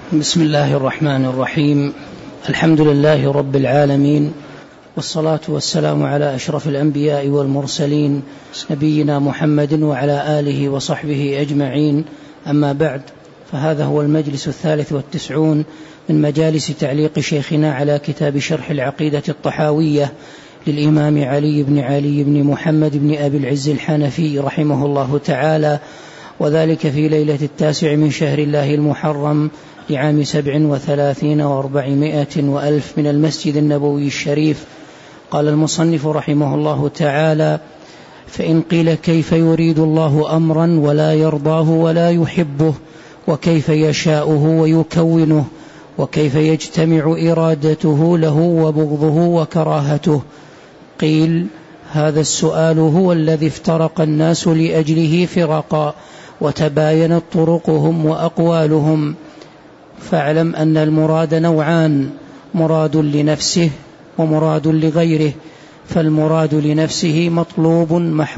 بسم الله الرحمن الرحيم. الحمد لله رب العالمين، والصلاة والسلام على أشرف الأنبياء والمرسلين نبينا محمد وعلى آله وصحبه أجمعين. أما بعد، فهذا هو المجلس 93 من مجالس تعليق شيخنا على كتاب شرح العقيدة الطحاوية للإمام علي بن محمد بن أبي العز الحنفي رحمه الله تعالى، وذلك في ليلة 9 من شهر الله المحرم لعام 37 و400 وألف من المسجد النبوي الشريف. قال المصنف رحمه الله تعالى: فإن قيل كيف يريد الله أمرا ولا يرضاه ولا يحبه، وكيف يشاؤه ويكونه، وكيف يجتمع إرادته له وبغضه وكراهته؟ قيل: هذا السؤال هو الذي افترق الناس لأجله فرقا، وتباينت طرقهم وأقوالهم. فاعلم أن المراد نوعان: مراد لنفسه ومراد لغيره. فالمراد لنفسه مطلوب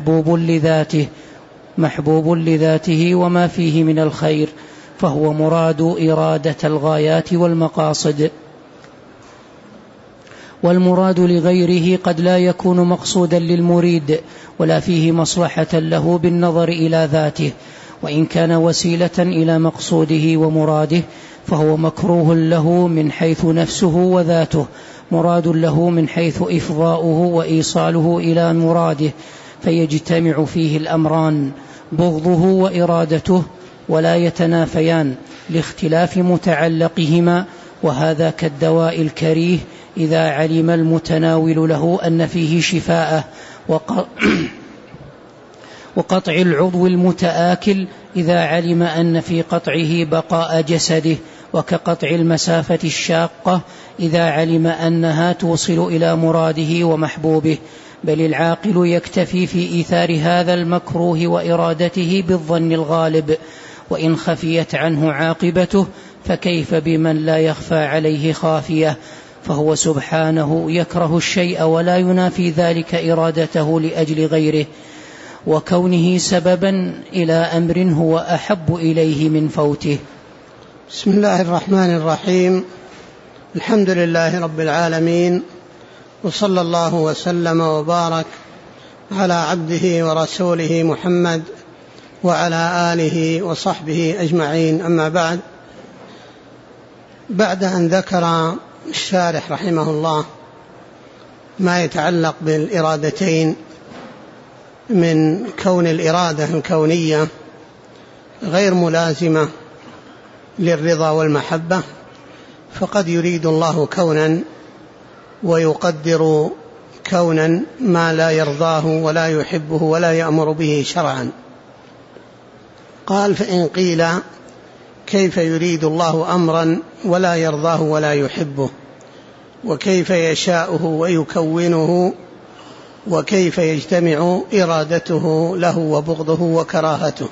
محبوب لذاته وما فيه من الخير، فهو مراد إرادة الغايات والمقاصد. والمراد لغيره قد لا يكون مقصودا للمريد ولا فيه مصلحة له بالنظر إلى ذاته، وإن كان وسيلة إلى مقصوده ومراده فهو مكروه له من حيث نفسه وذاته، مراد له من حيث إفضاؤه وإيصاله إلى مراده، فيجتمع فيه الأمران بغضه وإرادته ولا يتنافيان لاختلاف متعلقهما. وهذا كالدواء الكريه إذا علم المتناول له أن فيه شفاءه، وقطع العضو المتآكل إذا علم أن في قطعه بقاء جسده، وكقطع المسافة الشاقة إذا علم أنها توصل إلى مراده ومحبوبه. بل العاقل يكتفي في إيثار هذا المكروه وإرادته بالظن الغالب، وإن خفيت عنه عاقبته فكيف بمن لا يخفى عليه خافية؟ فهو سبحانه يكره الشيء ولا ينافي ذلك إرادته لأجل غيره، وكونه سببا إلى أمر هو أحب إليه من فوته. بسم الله الرحمن الرحيم. الحمد لله رب العالمين، وصلى الله وسلم وبارك على عبده ورسوله محمد وعلى آله وصحبه أجمعين. أما بعد أن ذكر الشارح رحمه الله ما يتعلق بالإرادتين من كون الإرادة الكونية غير ملازمة للرضا والمحبة، فقد يريد الله كونا ويقدر كونا ما لا يرضاه ولا يحبه ولا يأمر به شرعا. قال: فإن قيل كيف يريد الله أمرا ولا يرضاه ولا يحبه، وكيف يشاؤه ويكونه، وكيف يجتمع إرادته له وبغضه وكراهته.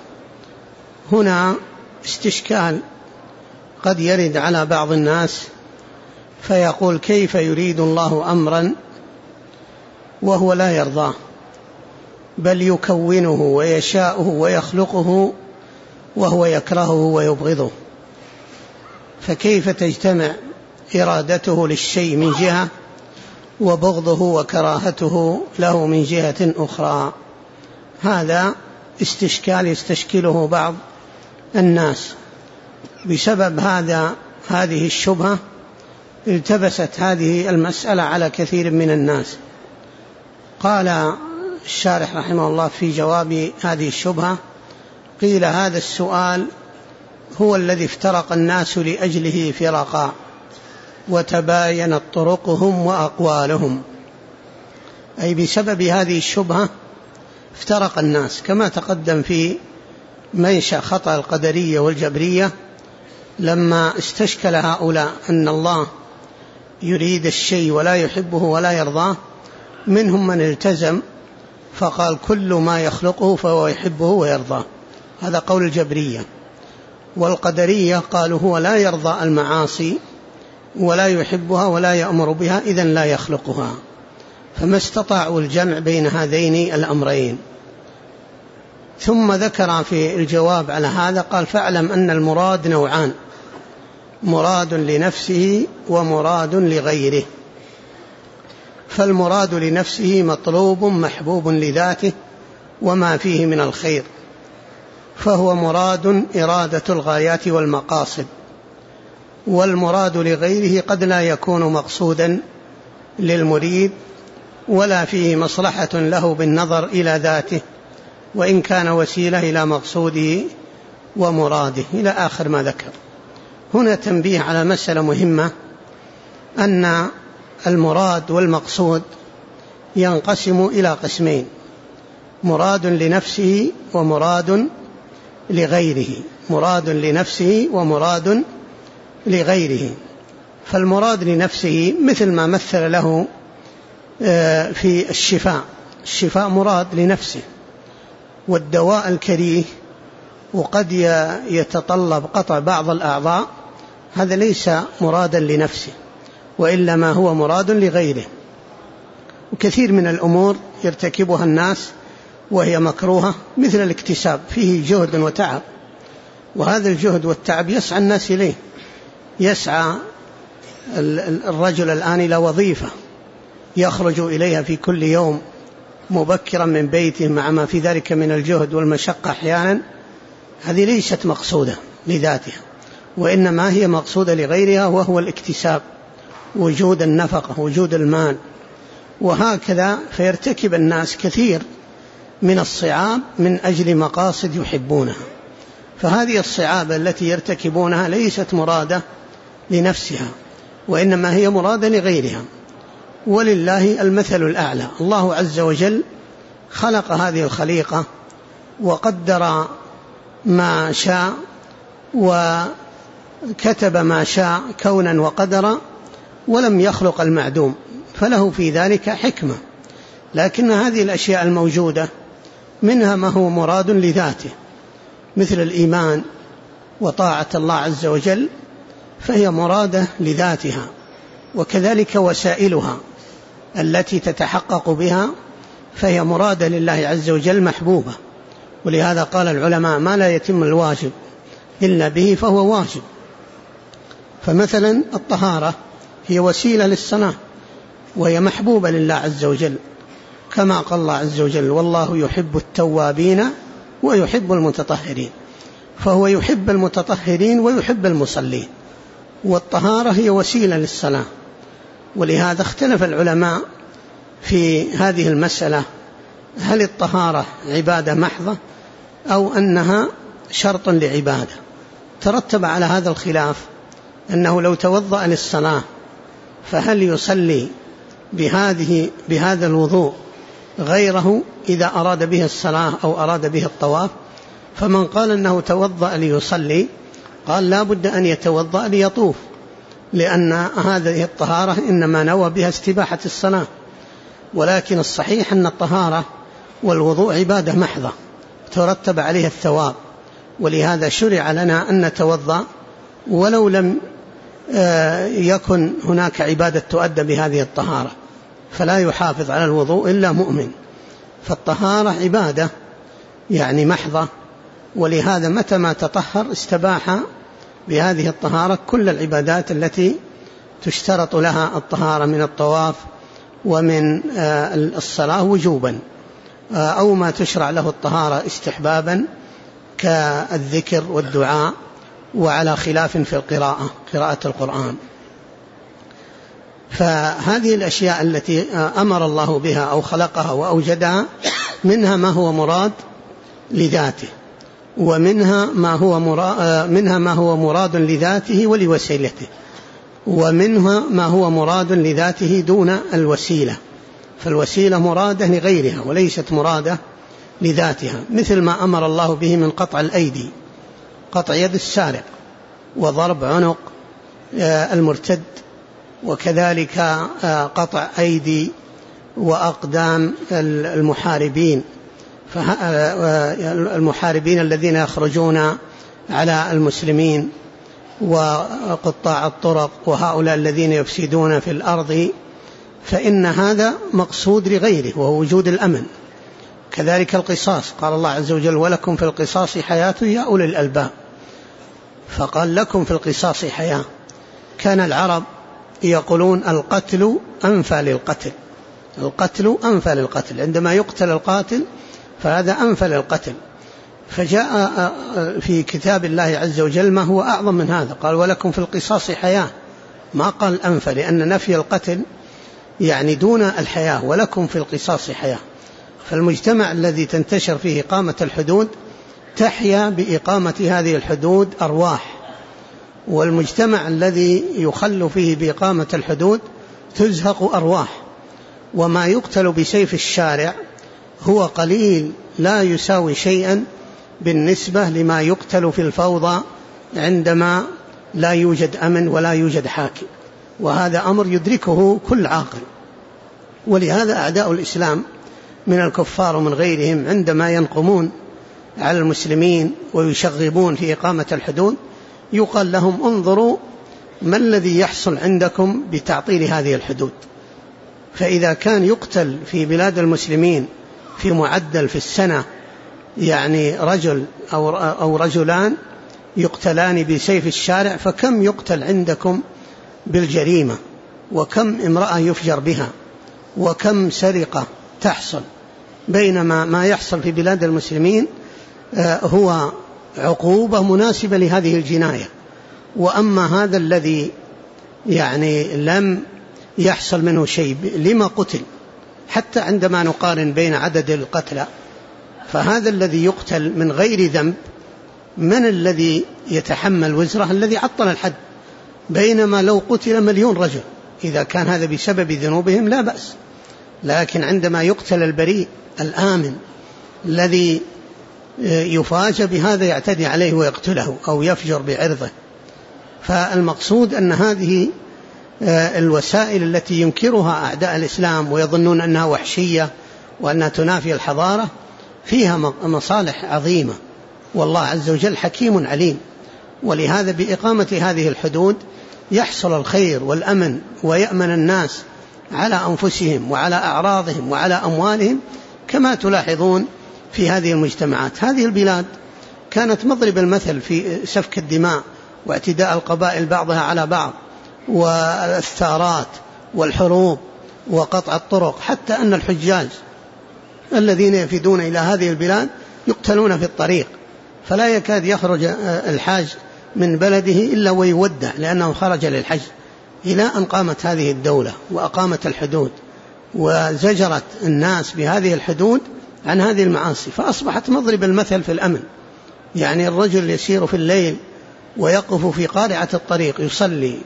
هنا استشكال قد يرد على بعض الناس فيقول: كيف يريد الله أمرا وهو لا يرضاه، بل يكونه ويشاؤه ويخلقه وهو يكرهه ويبغضه، فكيف تجتمع إرادته للشيء من جهة وبغضه وكراهته له من جهة أخرى؟ هذا استشكال يستشكله بعض الناس. بسبب هذه الشبهة التبست هذه المسألة على كثير من الناس. قال الشارح رحمه الله في جواب هذه الشبهة: قيل هذا السؤال هو الذي افترق الناس لأجله فرقا، وتباينت طرقهم وأقوالهم. أي بسبب هذه الشبهة افترق الناس، كما تقدم في منشأ خطأ القدرية والجبرية لما استشكل هؤلاء أن الله يريد الشيء ولا يحبه ولا يرضاه. منهم من التزم فقال: كل ما يخلقه فهو يحبه ويرضاه. هذا قول الجبرية. والقدرية قالوا هو لا يرضى المعاصي ولا يحبها ولا يأمر بها، إذن لا يخلقها. فما استطاعوا الجمع بين هذين الأمرين. ثم ذكر في الجواب على هذا قال: فاعلم أن المراد نوعان: مراد لنفسه ومراد لغيره. فالمراد لنفسه مطلوب محبوب لذاته وما فيه من الخير، فهو مراد إرادة الغايات والمقاصد. والمراد لغيره قد لا يكون مقصودا للمريد ولا فيه مصلحة له بالنظر إلى ذاته، وإن كان وسيلة إلى مقصوده ومراده، إلى آخر ما ذكر. هنا تنبيه على مسألة مهمة، أن المراد والمقصود ينقسم إلى قسمين: مراد لنفسه ومراد لغيره. مراد لنفسه ومراد لغيره. فالمراد لنفسه مثل ما مثل له في الشفاء. الشفاء مراد لنفسه، والدواء الكريه وقد يتطلب قطع بعض الأعضاء، هذا ليس مرادا لنفسه، وإلا ما هو مراد لغيره. وكثير من الأمور يرتكبها الناس وهي مكروهة، مثل الاكتساب، فيه جهد وتعب، وهذا الجهد والتعب يسعى الناس إليه. يسعى الرجل الآن إلى وظيفة يخرج إليها في كل يوم مبكرا من بيته مع ما في ذلك من الجهد والمشقة أحيانا، هذه ليست مقصودة لذاتها، وإنما هي مقصودة لغيرها، وهو الاكتساب، وجود النفقة، وجود المال. وهكذا فيرتكب الناس كثير من الصعاب من أجل مقاصد يحبونها. فهذه الصعاب التي يرتكبونها ليست مرادة لنفسها، وإنما هي مرادة لغيرها. ولله المثل الأعلى. الله عز وجل خلق هذه الخليقة وقدر ما شاء وكتب ما شاء كونا وقدرا، ولم يخلق المعدوم، فله في ذلك حكمة. لكن هذه الأشياء الموجودة منها ما هو مراد لذاته، مثل الإيمان وطاعة الله عز وجل، فهي مرادة لذاتها. وكذلك وسائلها التي تتحقق بها فهي مرادة لله عز وجل محبوبة. ولهذا قال العلماء: ما لا يتم الواجب إلا به فهو واجب. فمثلا الطهارة هي وسيلة للصلاة، وهي محبوبة لله عز وجل، كما قال الله عز وجل: والله يحب التوابين ويحب المتطهرين. فهو يحب المتطهرين ويحب المصلين، والطهارة هي وسيلة للصلاة. ولهذا اختلف العلماء في هذه المسألة: هل الطهارة عبادة محضة أو أنها شرط لعبادة؟ ترتب على هذا الخلاف أنه لو توضأ للصلاة فهل يصلي بهذا الوضوء غيره إذا أراد به الصلاة أو أراد به الطواف؟ فمن قال أنه توضأ ليصلي قال لا بد أن يتوضأ ليطوف، لأن هذه الطهارة إنما نوى بها استباحة الصلاة. ولكن الصحيح أن الطهارة والوضوء عبادة محضة ترتب عليها الثواب، ولهذا شرع لنا أن نتوضأ ولو لم يكن هناك عبادة تؤدى بهذه الطهارة، فلا يحافظ على الوضوء إلا مؤمن. فالطهارة عبادة يعني محضة، ولهذا متى ما تطهر استباح بهذه الطهارة كل العبادات التي تشترط لها الطهارة من الطواف ومن الصلاة وجوبا، أو ما تشرع له الطهارة استحبابا كالذكر والدعاء، وعلى خلاف في قراءة القرآن. فهذه الأشياء التي أمر الله بها أو خلقها وأوجدها منها ما هو مراد لذاته، ومنها ما هو مراد لذاته ولوسيلته، ومنها ما هو مراد لذاته دون الوسيلة. فالوسيلة مرادة لغيرها وليست مرادة لذاتها، مثل ما أمر الله به من قطع الأيدي، قطع يد السارق، وضرب عنق المرتد، وكذلك قطع أيدي وأقدام المحاربين الذين يخرجون على المسلمين، وقطاع الطرق، وهؤلاء الذين يفسدون في الأرض، فإن هذا مقصود لغيره وهو وجود الأمن. كذلك القصاص، قال الله عز وجل: ولكم في القصاص حياة يا أولي الألباب، فقال لكم في القصاص حياة، كان العرب يقولون القتل أنفى للقتل، القتل أنفى للقتل، عندما يقتل القاتل فهذا أنفى للقتل. فجاء في كتاب الله عز وجل ما هو أعظم من هذا، قال ولكم في القصاص حياة، ما قال أنفى، لأن نفي القتل يعني دون الحياة، ولكم في القصاص حياة. فالمجتمع الذي تنتشر فيه إقامة الحدود تحيا بإقامة هذه الحدود أرواح، والمجتمع الذي يخل فيه بإقامة الحدود تزهق أرواح. وما يقتل بسيف الشارع هو قليل لا يساوي شيئا بالنسبة لما يقتل في الفوضى عندما لا يوجد أمن ولا يوجد حاكم، وهذا أمر يدركه كل عاقل. ولهذا أعداء الإسلام من الكفار ومن غيرهم عندما ينقمون على المسلمين ويشغبون في إقامة الحدود يقال لهم انظروا ما الذي يحصل عندكم بتعطيل هذه الحدود. فإذا كان يقتل في بلاد المسلمين في معدل في السنة يعني رجل أو رجلان يقتلان بسيف الشارع، فكم يقتل عندكم بالجريمة، وكم امرأة يفجر بها، وكم سرقة تحصل، بينما ما يحصل في بلاد المسلمين هو عقوبة مناسبة لهذه الجناية. وأما هذا الذي يعني لم يحصل منه شيء لما قتل، حتى عندما نقارن بين عدد القتلى فهذا الذي يقتل من غير ذنب من الذي يتحمل وزره؟ الذي عطل الحد، بينما لو قتل 1,000,000 رجل إذا كان هذا بسبب ذنوبهم لا بأس، لكن عندما يقتل البريء الآمن الذي يفاجأ بهذا يعتدي عليه ويقتله أو يفجر بعرضه. فالمقصود أن هذه الوسائل التي ينكرها أعداء الإسلام ويظنون أنها وحشية وأنها تنافي الحضارة فيها مصالح عظيمة، والله عز وجل حكيم عليم. ولهذا بإقامة هذه الحدود يحصل الخير والأمن، ويأمن الناس على أنفسهم وعلى أعراضهم وعلى أموالهم، كما تلاحظون في هذه المجتمعات. هذه البلاد كانت مضرب المثل في سفك الدماء واعتداء القبائل بعضها على بعض والثارات والحروب وقطع الطرق، حتى أن الحجاج الذين يفدون إلى هذه البلاد يقتلون في الطريق، فلا يكاد يخرج الحاج من بلده إلا ويودع لأنه خرج للحج، إلى أن قامت هذه الدولة وأقامت الحدود وزجرت الناس بهذه الحدود عن هذه المعاصي، فأصبحت مضرب المثل في الأمن. يعني الرجل يسير في الليل ويقف في قارعة الطريق يصلي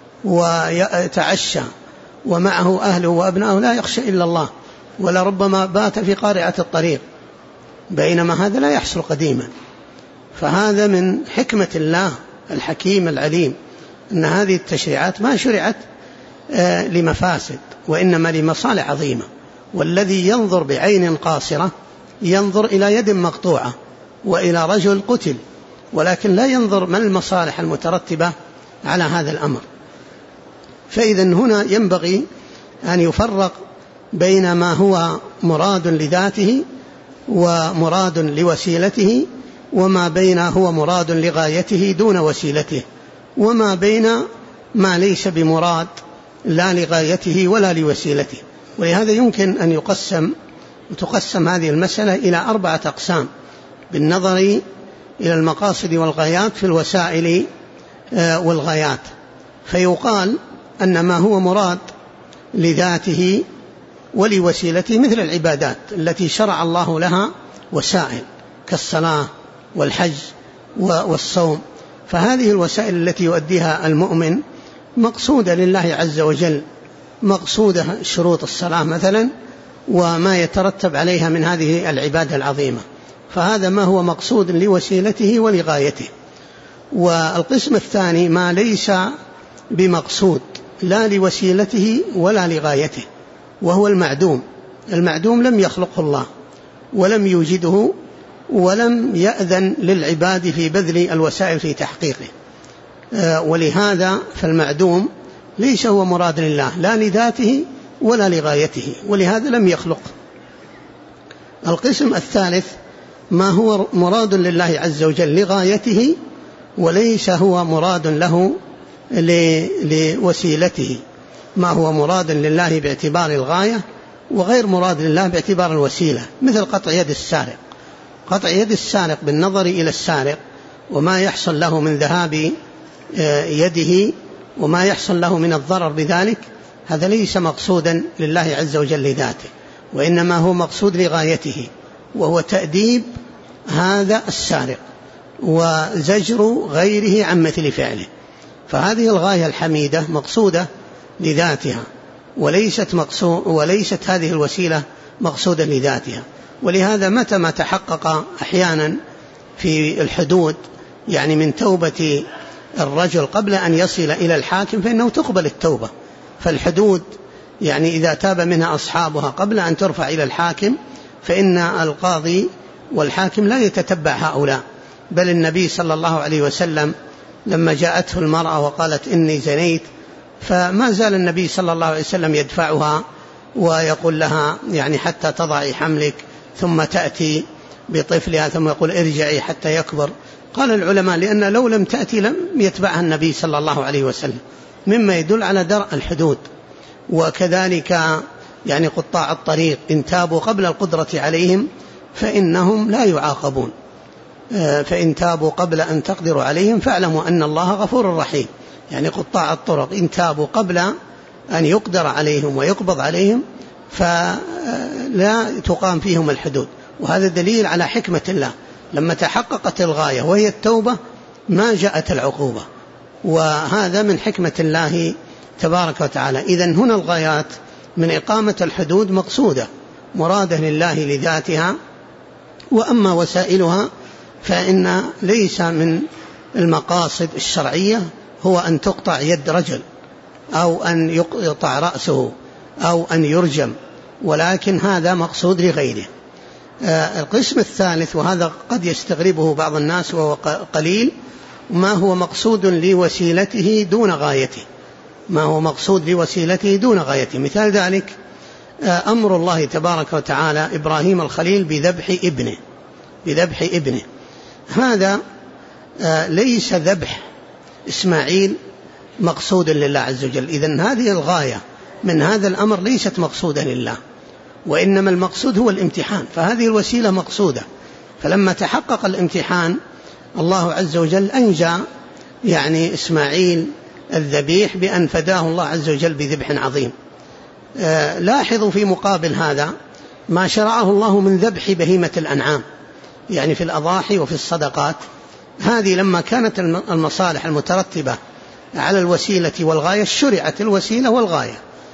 ويتعشى ومعه أهله وأبنائه لا يخشى إلا الله، ولربما بات في قارعة الطريق، بينما هذا لا يحصل قديما. فهذا من حكمة الله الحكيم العليم أن هذه التشريعات ما شرعت لمفاسد وإنما لمصالح عظيمة. والذي ينظر بعين قاصرة ينظر إلى يد مقطوعة وإلى رجل قتل، ولكن لا ينظر ما المصالح المترتبة على هذا الأمر. فإذا هنا ينبغي أن يفرق بين ما هو مراد لذاته ومراد لوسيلته، وما بين هو مراد لغايته دون وسيلته، وما بين ما ليس بمراد لا لغايته ولا لوسيلته. ولهذا يمكن أن تقسم هذه المسألة إلى 4 أقسام بالنظر إلى المقاصد والغايات في الوسائل والغايات. فيقال أن ما هو مراد لذاته ولوسيلته مثل العبادات التي شرع الله لها وسائل كالصلاة والحج والصوم، فهذه الوسائل التي يؤديها المؤمن مقصودة لله عز وجل، مقصودة شروط الصلاة مثلا وما يترتب عليها من هذه العبادة العظيمة، فهذا ما هو مقصود لوسيلته ولغايته. والقسم الثاني ما ليس بمقصود لا لوسيلته ولا لغايته، وهو المعدوم. المعدوم لم يخلقه الله ولم يوجده ولم يأذن للعباد في بذل الوسائل في تحقيقه، ولهذا فالمعدوم ليس هو مراد لله لا لذاته ولا لغايته، ولهذا لم يخلق. القسم الثالث ما هو مراد لله عز وجل لغايته وليس هو مراد له لوسيلته، ما هو مراد لله باعتبار الغاية وغير مراد لله باعتبار الوسيلة، مثل قطع يد السارق. قطع يد السارق بالنظر إلى السارق وما يحصل له من ذهاب يده وما يحصل له من الضرر بذلك، هذا ليس مقصودا لله عز وجل لذاته، وإنما هو مقصود لغايته، وهو تأديب هذا السارق وزجر غيره عن مثل فعله. فهذه الغاية الحميدة مقصودة لذاتها، وليست هذه الوسيلة مقصودة لذاتها. ولهذا متى ما تحقق أحيانا في الحدود، يعني من توبة الرجل قبل أن يصل إلى الحاكم، فإنه تقبل التوبة. فالحدود يعني إذا تاب منها أصحابها قبل أن ترفع إلى الحاكم، فإن القاضي والحاكم لا يتتبع هؤلاء. بل النبي صلى الله عليه وسلم لما جاءته المرأة وقالت إني زنيت، فما زال النبي صلى الله عليه وسلم يدفعها ويقول لها يعني حتى تضعي حملك، ثم تأتي بطفلها ثم يقول ارجعي حتى يكبر. قال العلماء لأن لو لم تأتي لم يتبعها النبي صلى الله عليه وسلم، مما يدل على درء الحدود. وكذلك يعني قطاع الطريق إن تابوا قبل القدرة عليهم فإنهم لا يعاقبون، فإن تابوا قبل أن تقدروا عليهم فاعلموا أن الله غفور رحيم. يعني قطاع الطرق إن تابوا قبل أن يقدر عليهم ويقبض عليهم فلا تقام فيهم الحدود. وهذا دليل على حكمة الله، لما تحققت الغاية وهي التوبة ما جاءت العقوبة، وهذا من حكمة الله تبارك وتعالى. إذن هنا الغايات من إقامة الحدود مقصودة مرادة لله لذاتها، وأما وسائلها فإن ليس من المقاصد الشرعية هو أن تقطع يد رجل أو أن يقطع رأسه أو أن يرجم، ولكن هذا مقصود لغيره. القسم الثالث، وهذا قد يستغربه بعض الناس وهو قليل، ما هو مقصود لوسيلته دون غايته، ما هو مقصود لوسيلته دون غايته. مثال ذلك أمر الله تبارك وتعالى إبراهيم الخليل بذبح ابنه. هذا ليس ذبح إسماعيل مقصودا لله عز وجل. إذن هذه الغاية من هذا الأمر ليست مقصودة لله، وإنما المقصود هو الامتحان، فهذه الوسيلة مقصودة. فلما تحقق الامتحان الله عز وجل أنجى يعني إسماعيل الذبيح بأن فداه الله عز وجل بذبح عظيم. لاحظوا في مقابل هذا ما شرعه الله من ذبح بهيمة الأنعام، يعني في الأضاحي وفي الصدقات. هذه لما كانت المصالح المترتبة على الوسيلة والغاية شرعت الوسيلة والغاية،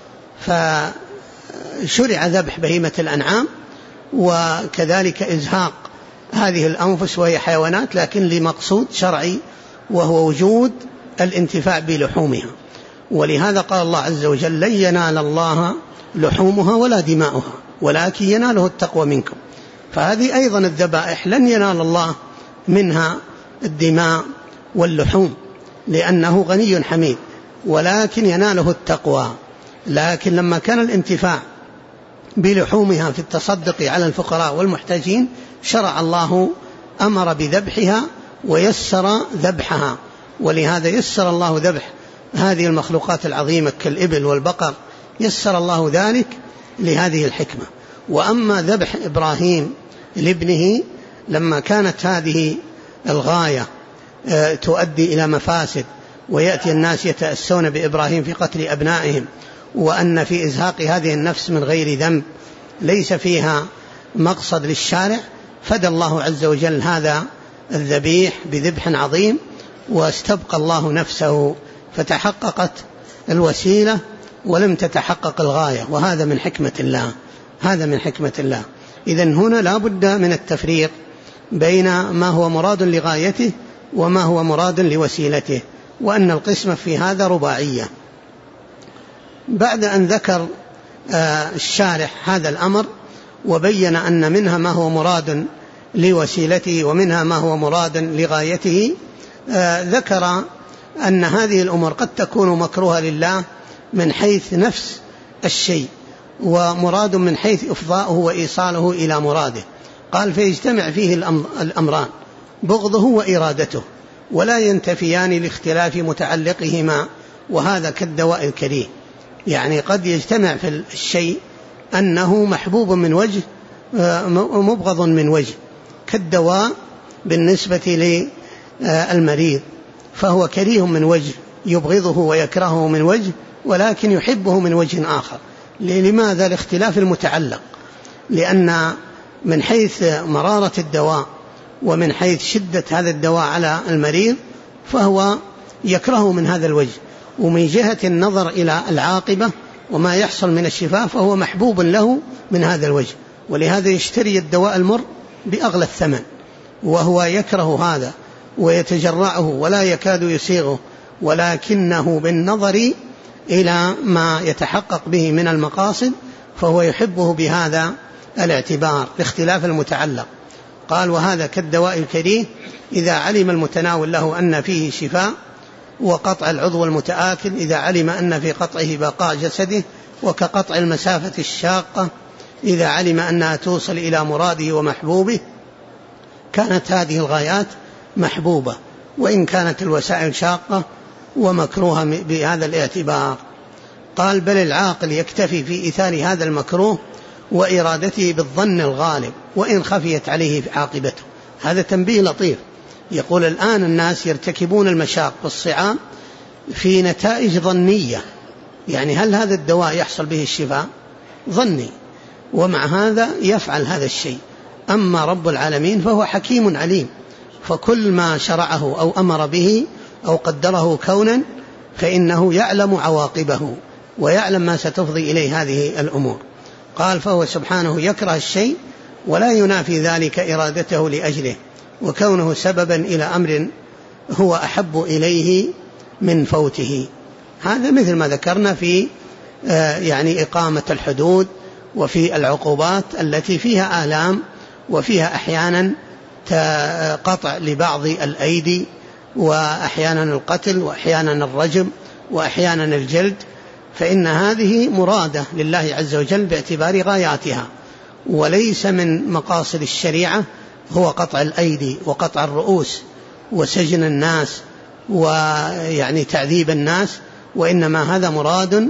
فشرع ذبح بهيمة الأنعام، وكذلك إزهاق هذه الأنفس وهي حيوانات لكن لمقصود شرعي وهو وجود الانتفاع بلحومها. ولهذا قال الله عز وجل لن ينال الله لحومها ولا دماؤها ولكن يناله التقوى منكم. فهذه أيضا الذبائح لن ينال الله منها الدماء واللحوم لأنه غني حميد، ولكن يناله التقوى. لكن لما كان الانتفاع بلحومها في التصدق على الفقراء والمحتاجين شرع الله أمر بذبحها ويسر ذبحها، ولهذا يسر الله ذبح هذه المخلوقات العظيمة كالإبل والبقر، يسر الله ذلك لهذه الحكمة. وأما ذبح إبراهيم لابنه لما كانت هذه الغاية تؤدي إلى مفاسد ويأتي الناس يتأسون بإبراهيم في قتل أبنائهم، وأن في إزهاق هذه النفس من غير ذنب ليس فيها مقصد للشارع، فدى الله عز وجل هذا الذبيح بذبح عظيم واستبقى الله نفسه، فتحققت الوسيلة ولم تتحقق الغاية، وهذا من حكمة الله، هذا من حكمة الله. إذن هنا لا بد من التفريق بين ما هو مراد لغايته وما هو مراد لوسيلته، وأن القسمة في هذا رباعية. بعد أن ذكر الشارح هذا الأمر وبين أن منها ما هو مراد لوسيلته ومنها ما هو مراد لغايته، ذكر أن هذه الأمور قد تكون مكروهة لله من حيث نفس الشيء، ومراد من حيث إفضاؤه وإيصاله إلى مراده. قال فيجتمع فيه الأمران بغضه وإرادته. ولا ينتفيان لاختلاف متعلقهما، وهذا كالدواء الكريه. يعني قد يجتمع في الشيء أنه محبوب من وجه مبغض من وجه، كالدواء بالنسبة للمريض فهو كريه من وجه، يبغضه ويكرهه من وجه، ولكن يحبه من وجه آخر. لماذا؟ لاختلاف المتعلق، لأن من حيث مرارة الدواء ومن حيث شدة هذا الدواء على المريض فهو يكرهه من هذا الوجه، ومن جهة النظر إلى العاقبة وما يحصل من الشفاء فهو محبوب له من هذا الوجه، ولهذا يشتري الدواء المر بأغلى الثمن، وهو يكره هذا ويتجرعه ولا يكاد يسيغه، ولكنه بالنظر إلى ما يتحقق به من المقاصد فهو يحبه بهذا الاعتبار لاختلاف المتعلق. قال: وهذا كالدواء الكريه إذا علم المتناول له أن فيه شفاء، وقطع العضو المتآكل إذا علم أن في قطعه بقاء جسده، وكقطع المسافة الشاقة إذا علم أنها توصل إلى مراده ومحبوبه. كانت هذه الغايات محبوبة وإن كانت الوسائل شاقة ومكروهة بهذا الاعتبار. قال: بل العاقل يكتفي في إيثار هذا المكروه وإرادته بالظن الغالب وإن خفيت عليه عاقبته. هذا تنبيه لطيف. يقول: الآن الناس يرتكبون المشاق والصعاب في نتائج ظنية، يعني هل هذا الدواء يحصل به الشفاء؟ ظني، ومع هذا يفعل هذا الشيء. أما رب العالمين فهو حكيم عليم، فكل ما شرعه أو أمر به أو قدره كونا فإنه يعلم عواقبه ويعلم ما ستفضي إليه هذه الأمور. قال: فهو سبحانه يكره الشيء ولا ينافي ذلك إرادته لأجله، وكونه سببا إلى أمر هو أحب إليه من فوته. هذا مثل ما ذكرنا في يعني إقامة الحدود وفي العقوبات التي فيها آلام وفيها أحيانا قطع لبعض الأيدي، وأحيانا القتل، وأحيانا الرجم، وأحيانا الجلد، فإن هذه مرادة لله عز وجل باعتبار غاياتها، وليس من مقاصد الشريعة هو قطع الأيدي وقطع الرؤوس وسجن الناس ويعني تعذيب الناس، وإنما هذا مراد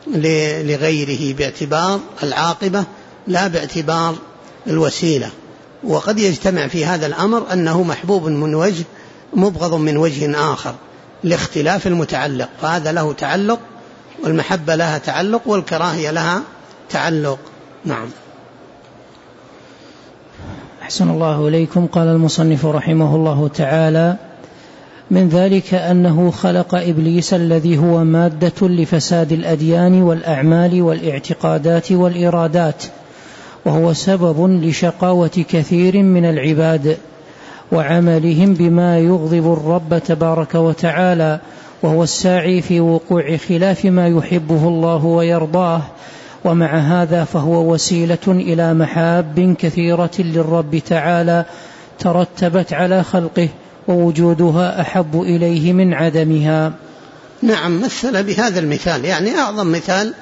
لغيره باعتبار العاقبة لا باعتبار الوسيلة. وقد يجتمع في هذا الأمر أنه محبوب من وجه مبغض من وجه آخر لاختلاف المتعلق، فهذا له تعلق، والمحبة لها تعلق، والكراهية لها تعلق. نعم. أحسن الله إليكم. قال المصنف رحمه الله تعالى: من ذلك أنه خلق إبليس الذي هو مادة لفساد الأديان والأعمال والاعتقادات والإرادات، وهو سبب لشقاوة كثير من العباد وعملهم بما يغضب الرب تبارك وتعالى، وهو الساعي في وقوع خلاف ما يحبه الله ويرضاه. ومع هذا فهو وسيلة إلى محاب كثيرة للرب تعالى ترتبت على خلقه، ووجودها أحب إليه من عدمها. نعم، مثل بهذا المثال، يعني أعظم مثال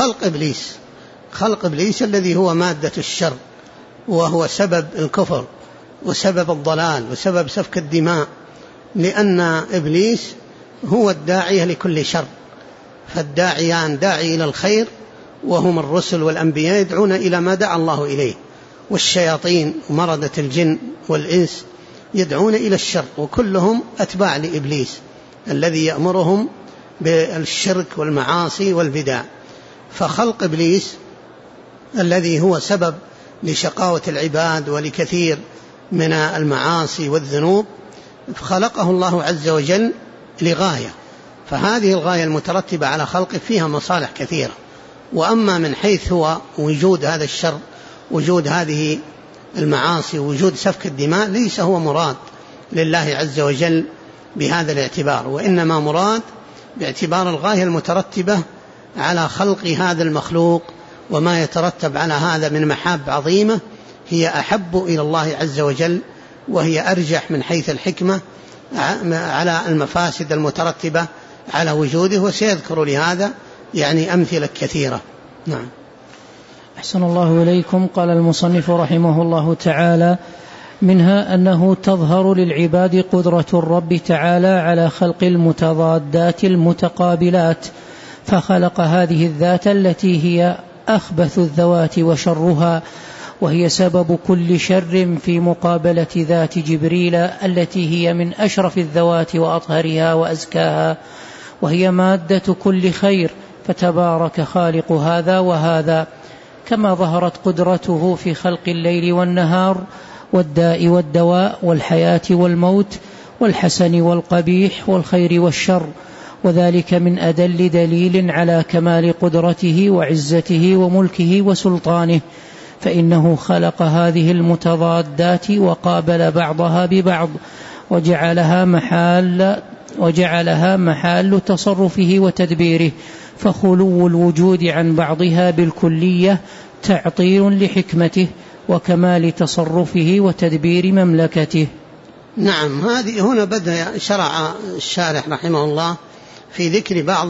خلق إبليس الذي هو مادة الشر، وهو سبب الكفر وسبب الضلال وسبب سفك الدماء، لأن إبليس هو الداعية لكل شر. فالداعيان داعي إلى الخير وهم الرسل والأنبياء يدعون إلى ما دعا الله إليه، والشياطين ومردة الجن والإنس يدعون إلى الشر، وكلهم أتباع لإبليس الذي يأمرهم بالشرك والمعاصي والبدع. فخلق إبليس الذي هو سبب لشقاوة العباد ولكثير من المعاصي والذنوب خلقه الله عز وجل لغاية، فهذه الغاية المترتبة على خلقه فيها مصالح كثيرة. وأما من حيث هو وجود هذا الشر، وجود هذه المعاصي، وجود سفك الدماء، ليس هو مراد لله عز وجل بهذا الاعتبار، وإنما مراد باعتبار الغاية المترتبة على خلق هذا المخلوق، وما يترتب على هذا من محاب عظيمة هي أحب إلى الله عز وجل، وهي أرجح من حيث الحكمة على المفاسد المترتبة على وجوده، وسيذكر لهذا يعني أمثلة كثيرة. نعم. أحسن الله إليكم. قال المصنف رحمه الله تعالى: منها أنه تظهر للعباد قدرة الرب تعالى على خلق المتضادات المتقابلات، فخلق هذه الذات التي هي أخبث الذوات وشرها، وهي سبب كل شر في مقابلة ذات جبريل التي هي من أشرف الذوات وأطهرها وأزكاها، وهي مادة كل خير، فتبارك خالق هذا وهذا. كما ظهرت قدرته في خلق الليل والنهار والداء والدواء والحياة والموت والحسن والقبيح والخير والشر، وذلك من أدل دليل على كمال قدرته وعزته وملكه وسلطانه، فإنه خلق هذه المتضادات وقابل بعضها ببعض وجعلها محال تصرفه وتدبيره، فخلو الوجود عن بعضها بالكلية تعطيل لحكمته وكمال تصرفه وتدبير مملكته. نعم، هذه هنا بدأ شرع الشارح رحمه الله في ذكر بعض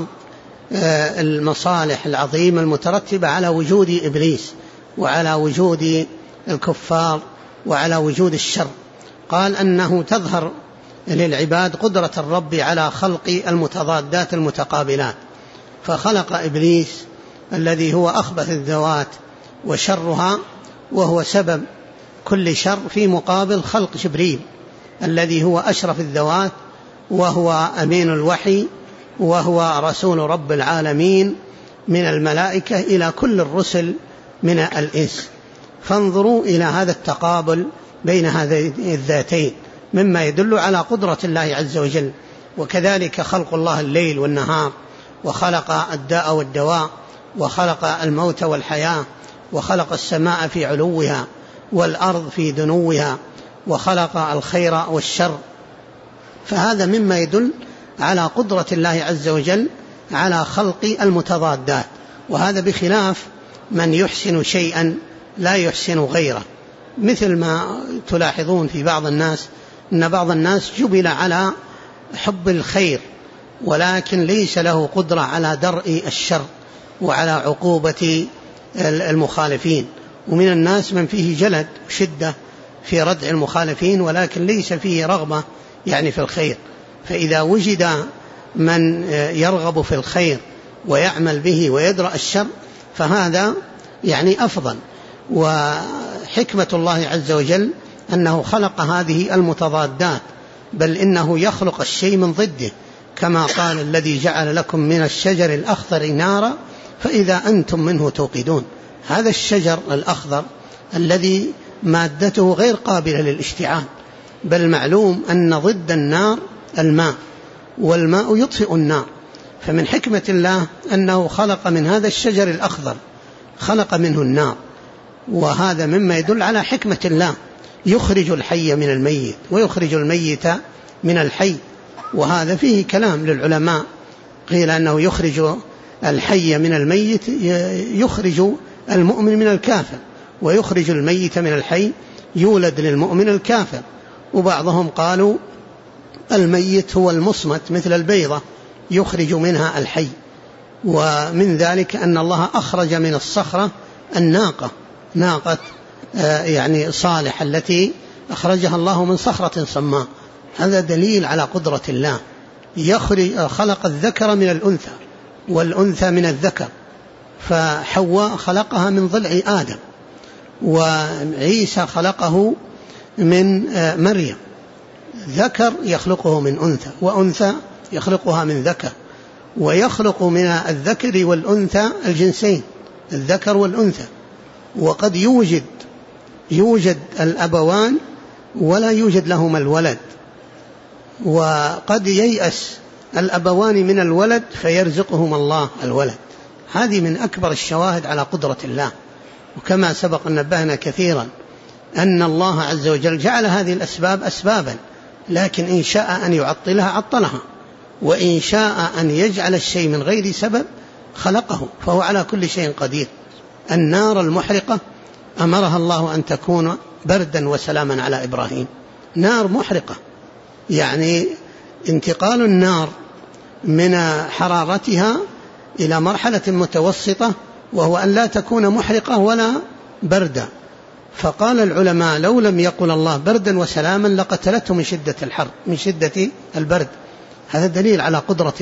المصالح العظيمة المترتبة على وجود إبليس وعلى وجود الكفار وعلى وجود الشر. قال أنه تظهر للعباد قدرة الرب على خلق المتضادات المتقابلات، فخلق إبليس الذي هو أخبث الذوات وشرها وهو سبب كل شر، في مقابل خلق جبريل الذي هو أشرف الذوات وهو أمين الوحي وهو رسول رب العالمين من الملائكة إلى كل الرسل من الإنس. فانظروا إلى هذا التقابل بين هذين الذاتين مما يدل على قدرة الله عز وجل. وكذلك خلق الله الليل والنهار، وخلق الداء والدواء، وخلق الموت والحياة، وخلق السماء في علوها والأرض في دنوها، وخلق الخير والشر. فهذا مما يدل على قدرة الله عز وجل على خلق المتضادات، وهذا بخلاف من يحسن شيئا لا يحسن غيره، مثل ما تلاحظون في بعض الناس أن بعض الناس جبل على حب الخير ولكن ليس له قدرة على درء الشر وعلى عقوبة المخالفين، ومن الناس من فيه جلد وشدة في ردع المخالفين ولكن ليس فيه رغبة يعني في الخير. فإذا وجد من يرغب في الخير ويعمل به ويدرأ الشر فهذا يعني أفضل. وحكمة الله عز وجل أنه خلق هذه المتضادات، بل إنه يخلق الشيء من ضده، كما قال الذي جعل لكم من الشجر الأخضر نارا فإذا أنتم منه توقدون. هذا الشجر الأخضر الذي مادته غير قابلة للاشتعال، بل معلوم أن ضد النار الماء، والماء يطفئ النار. فمن حكمة الله أنه خلق من هذا الشجر الأخضر خلق منه النار، وهذا مما يدل على حكمة الله، يخرج الحي من الميت ويخرج الميت من الحي. وهذا فيه كلام للعلماء، قيل أنه يخرج الحي من الميت، يخرج المؤمن من الكافر، ويخرج الميت من الحي، يولد للمؤمن الكافر. وبعضهم قالوا الميت هو المصمت مثل البيضة يخرج منها الحي. ومن ذلك أن الله أخرج من الصخرة الناقة، ناقة يعني صالح التي أخرجها الله من صخرة صماء. هذا دليل على قدرة الله. خلق الذكر من الأنثى والأنثى من الذكر، فحواء خلقها من ضلع آدم، وعيسى خلقه من مريم، ذكر يخلقه من أنثى وأنثى يخلقها من ذكر، ويخلق من الذكر والأنثى الجنسين الذكر والأنثى. وقد يوجد الأبوان ولا يوجد لهما الولد، وقد ييأس الأبوان من الولد فيرزقهم الله الولد. هذه من أكبر الشواهد على قدرة الله. وكما سبق أن نبهنا كثيرا أن الله عز وجل جعل هذه الأسباب أسبابا، لكن إن شاء أن يعطلها عطلها، وإن شاء أن يجعل الشيء من غير سبب خلقه، فهو على كل شيء قدير. النار المحرقة أمرها الله أن تكون بردا وسلاما على إبراهيم، نار محرقة، يعني انتقال النار من حرارتها إلى مرحلة متوسطة، وهو أن لا تكون محرقة ولا بردة. فقال العلماء لو لم يقل الله بردا وسلاما لقتلته من شدة الحر، من شدة البرد. هذا دليل على قدرة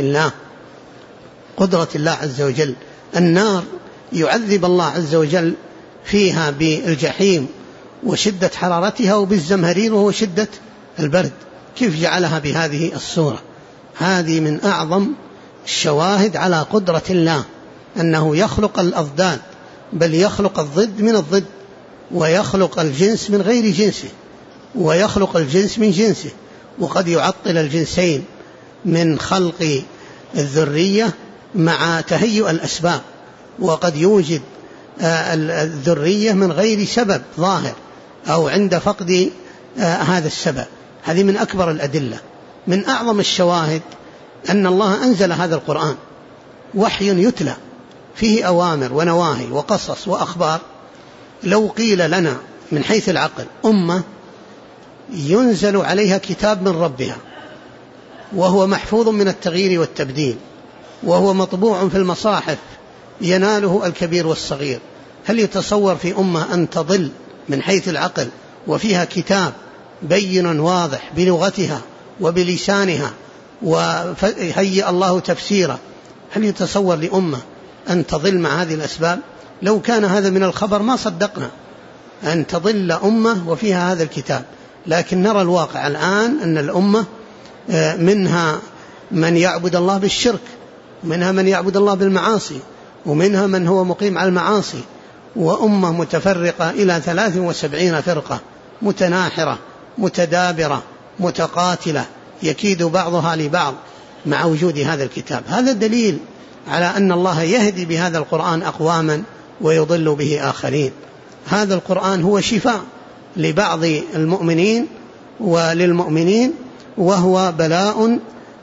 الله عز وجل. النار يعذب الله عز وجل فيها بالجحيم وشدة حرارتها وبالزمهرير وهو شدة البرد، كيف جعلها بهذه الصورة؟ هذه من أعظم الشواهد على قدرة الله، أنه يخلق الأضداد، بل يخلق الضد من الضد، ويخلق الجنس من غير جنسه، ويخلق الجنس من جنسه، وقد يعطل الجنسين من خلق الذرية مع تهيؤ الأسباب، وقد يوجد الذرية من غير سبب ظاهر أو عند فقد هذا السبب. هذه من أكبر الأدلة. من أعظم الشواهد أن الله أنزل هذا القرآن وحي يتلى فيه أوامر ونواهي وقصص وأخبار. لو قيل لنا من حيث العقل أمة ينزل عليها كتاب من ربها وهو محفوظ من التغيير والتبديل وهو مطبوع في المصاحف يناله الكبير والصغير، هل يتصور في أمة أن تضل من حيث العقل وفيها كتاب بين واضح بلغتها وبلسانها وهيئ الله تفسيره؟ هل يتصور لأمة أن تضل مع هذه الأسباب؟ لو كان هذا من الخبر ما صدقنا أن تضل أمة وفيها هذا الكتاب. لكن نرى الواقع الآن أن الأمة منها من يعبد الله بالشرك، ومنها من يعبد الله بالمعاصي، ومنها من هو مقيم على المعاصي، وأمة متفرقة إلى 73 فرقة متناحرة متدابرة متقاتلة يكيد بعضها لبعض مع وجود هذا الكتاب. هذا دليل على أن الله يهدي بهذا القرآن أقواما ويضل به آخرين. هذا القرآن هو شفاء لبعض المؤمنين وللمؤمنين، وهو بلاء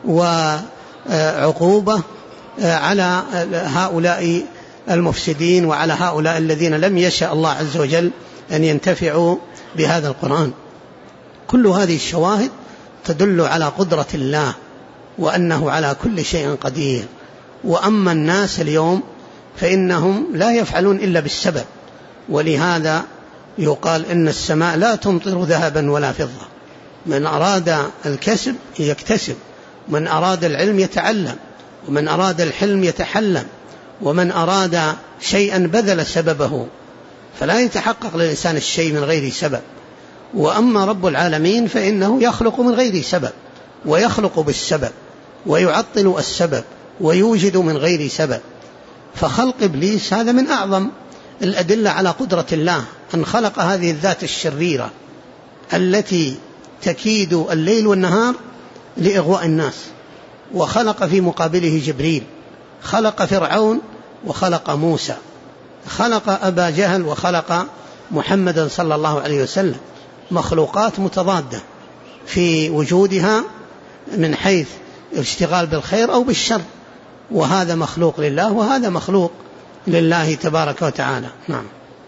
وعقوبة على هؤلاء المفسدين وعلى هؤلاء الذين لم يشاء الله عز وجل أن ينتفعوا بهذا القرآن. كل هذه الشواهد تدل على قدرة الله وأنه على كل شيء قدير. وأما الناس اليوم فإنهم لا يفعلون إلا بالسبب، ولهذا يقال إن السماء لا تمطر ذهبا ولا فضة. من أراد الكسب يكتسب، من أراد العلم يتعلم، ومن أراد الحلم يتحلم، ومن أراد شيئا بذل سببه، فلا يتحقق للإنسان الشيء من غير سبب. وأما رب العالمين فإنه يخلق من غير سبب ويخلق بالسبب ويعطل السبب ويوجد من غير سبب. فخلق إبليس هذا من أعظم الأدلة على قدرة الله، أن خلق هذه الذات الشريرة التي تكيد الليل والنهار لإغواء الناس، وخلق في مقابله جبريل، خلق فرعون وخلق موسى، خلق أبا جهل وخلق محمدا صلى الله عليه وسلم. مخلوقات متضادة في وجودها من حيث الاشتغال بالخير أو بالشر، وهذا مخلوق لله وهذا مخلوق لله تبارك وتعالى. نعم.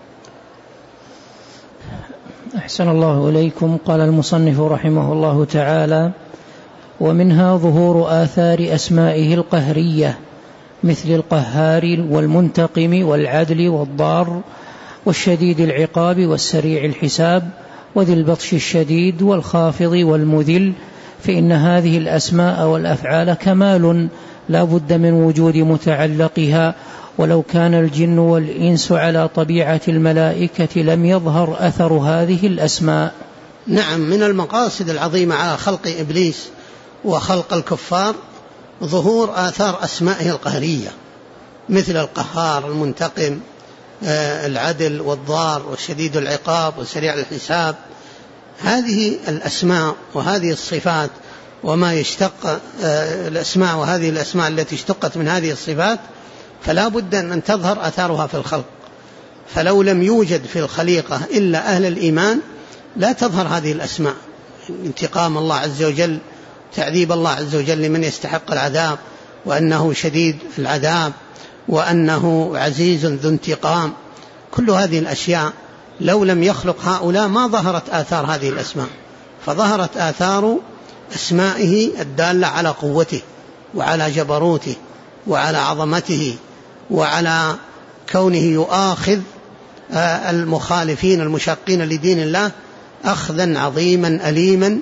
أحسن الله إليكم. قال المصنف رحمه الله تعالى: ومنها ظهور آثار أسمائه القهرية مثل القهار والمنتقم والعدل والضار والشديد العقاب والسريع الحساب وذي البطش الشديد والخافض والمذل، فإن هذه الأسماء والأفعال كمال لا بد من وجود متعلقها، ولو كان الجن والإنس على طبيعة الملائكة لم يظهر أثر هذه الأسماء. نعم، من المقاصد العظيمة على خلق إبليس وخلق الكفار ظهور آثار أسمائه القهرية مثل القهار المنتقم العدل والضار والشديد العقاب وسريع الحساب. هذه الأسماء وهذه الصفات وما يشتق الأسماء وهذه الأسماء التي اشتقت من هذه الصفات فلا بد أن تظهر آثارها في الخلق. فلو لم يوجد في الخليقة إلا أهل الإيمان لا تظهر هذه الأسماء. انتقام الله عز وجل، تعذيب الله عز وجل لمن يستحق العذاب، وأنه شديد العذاب، وأنه عزيز ذو انتقام. كل هذه الأشياء لو لم يخلق هؤلاء ما ظهرت آثار هذه الأسماء، فظهرت آثار أسمائه الدالة على قوته وعلى جبروته وعلى عظمته وعلى كونه يؤاخذ المخالفين المشاقين لدين الله أخذا عظيما أليما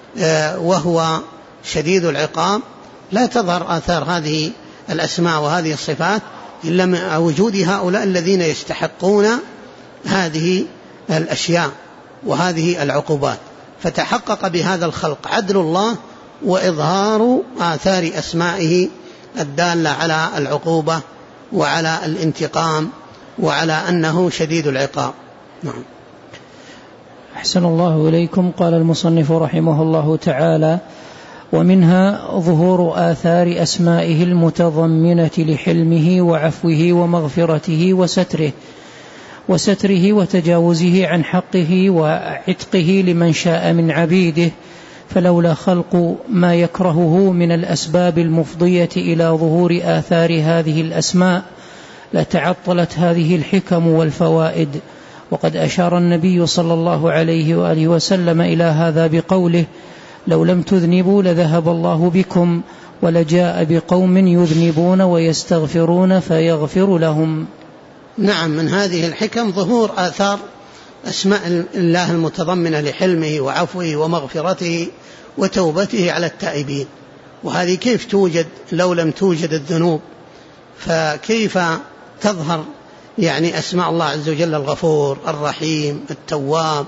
وهو شديد العقاب. لا تظهر آثار هذه الأسماء وهذه الصفات إلا مع وجود هؤلاء الذين يستحقون هذه الأشياء وهذه العقوبات. فتحقق بهذا الخلق عدل الله وإظهار آثار أسمائه الدالة على العقوبة وعلى الانتقام وعلى أنه شديد العقاب. نعم. أحسن الله إليكم. قال المصنف رحمه الله تعالى: ومنها ظهور آثار أسمائه المتضمنة لحلمه وعفوه ومغفرته وستره وتجاوزه عن حقه وعتقه لمن شاء من عبيده، فلولا خلق ما يكرهه من الأسباب المفضية إلى ظهور آثار هذه الأسماء لتعطلت هذه الحكم والفوائد. وقد أشار النبي صلى الله عليه وآله وسلم إلى هذا بقوله: لو لم تذنبوا لذهب الله بكم ولجاء بقوم يذنبون ويستغفرون فيغفر لهم. نعم، من هذه الحكم ظهور آثار أسماء الله المتضمنة لحلمه وعفوه ومغفرته وتوبته على التائبين. وهذه كيف توجد لو لم توجد الذنوب؟ فكيف تظهر يعني أسماء الله عز وجل الغفور الرحيم التواب؟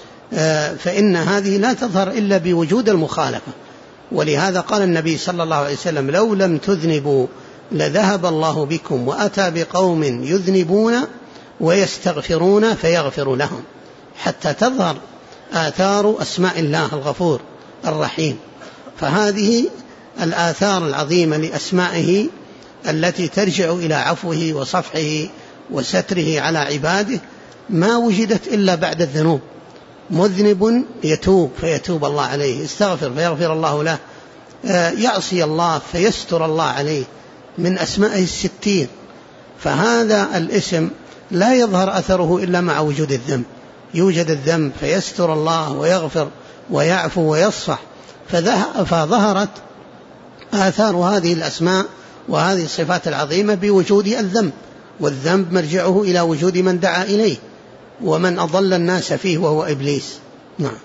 فإن هذه لا تظهر إلا بوجود المخالفة. ولهذا قال النبي صلى الله عليه وسلم: لو لم تذنبوا لذهب الله بكم وأتى بقوم يذنبون ويستغفرون فيغفر لهم، حتى تظهر آثار أسماء الله الغفور الرحيم. فهذه الآثار العظيمة لأسمائه التي ترجع إلى عفوه وصفحه وستره على عباده ما وجدت إلا بعد الذنوب. مذنب يتوب فيتوب الله عليه، يستغفر فيغفر الله له، يعصي الله فيستر الله عليه، من أسمائه 60. فهذا الاسم لا يظهر أثره إلا مع وجود الذنب. يوجد الذنب فيستر الله ويغفر ويعفو ويصفح، فظهرت آثار هذه الأسماء وهذه الصفات العظيمة بوجود الذنب، والذنب مرجعه إلى وجود من دعا إليه، ومن أضل الناس فيه وهو إبليس. نعم.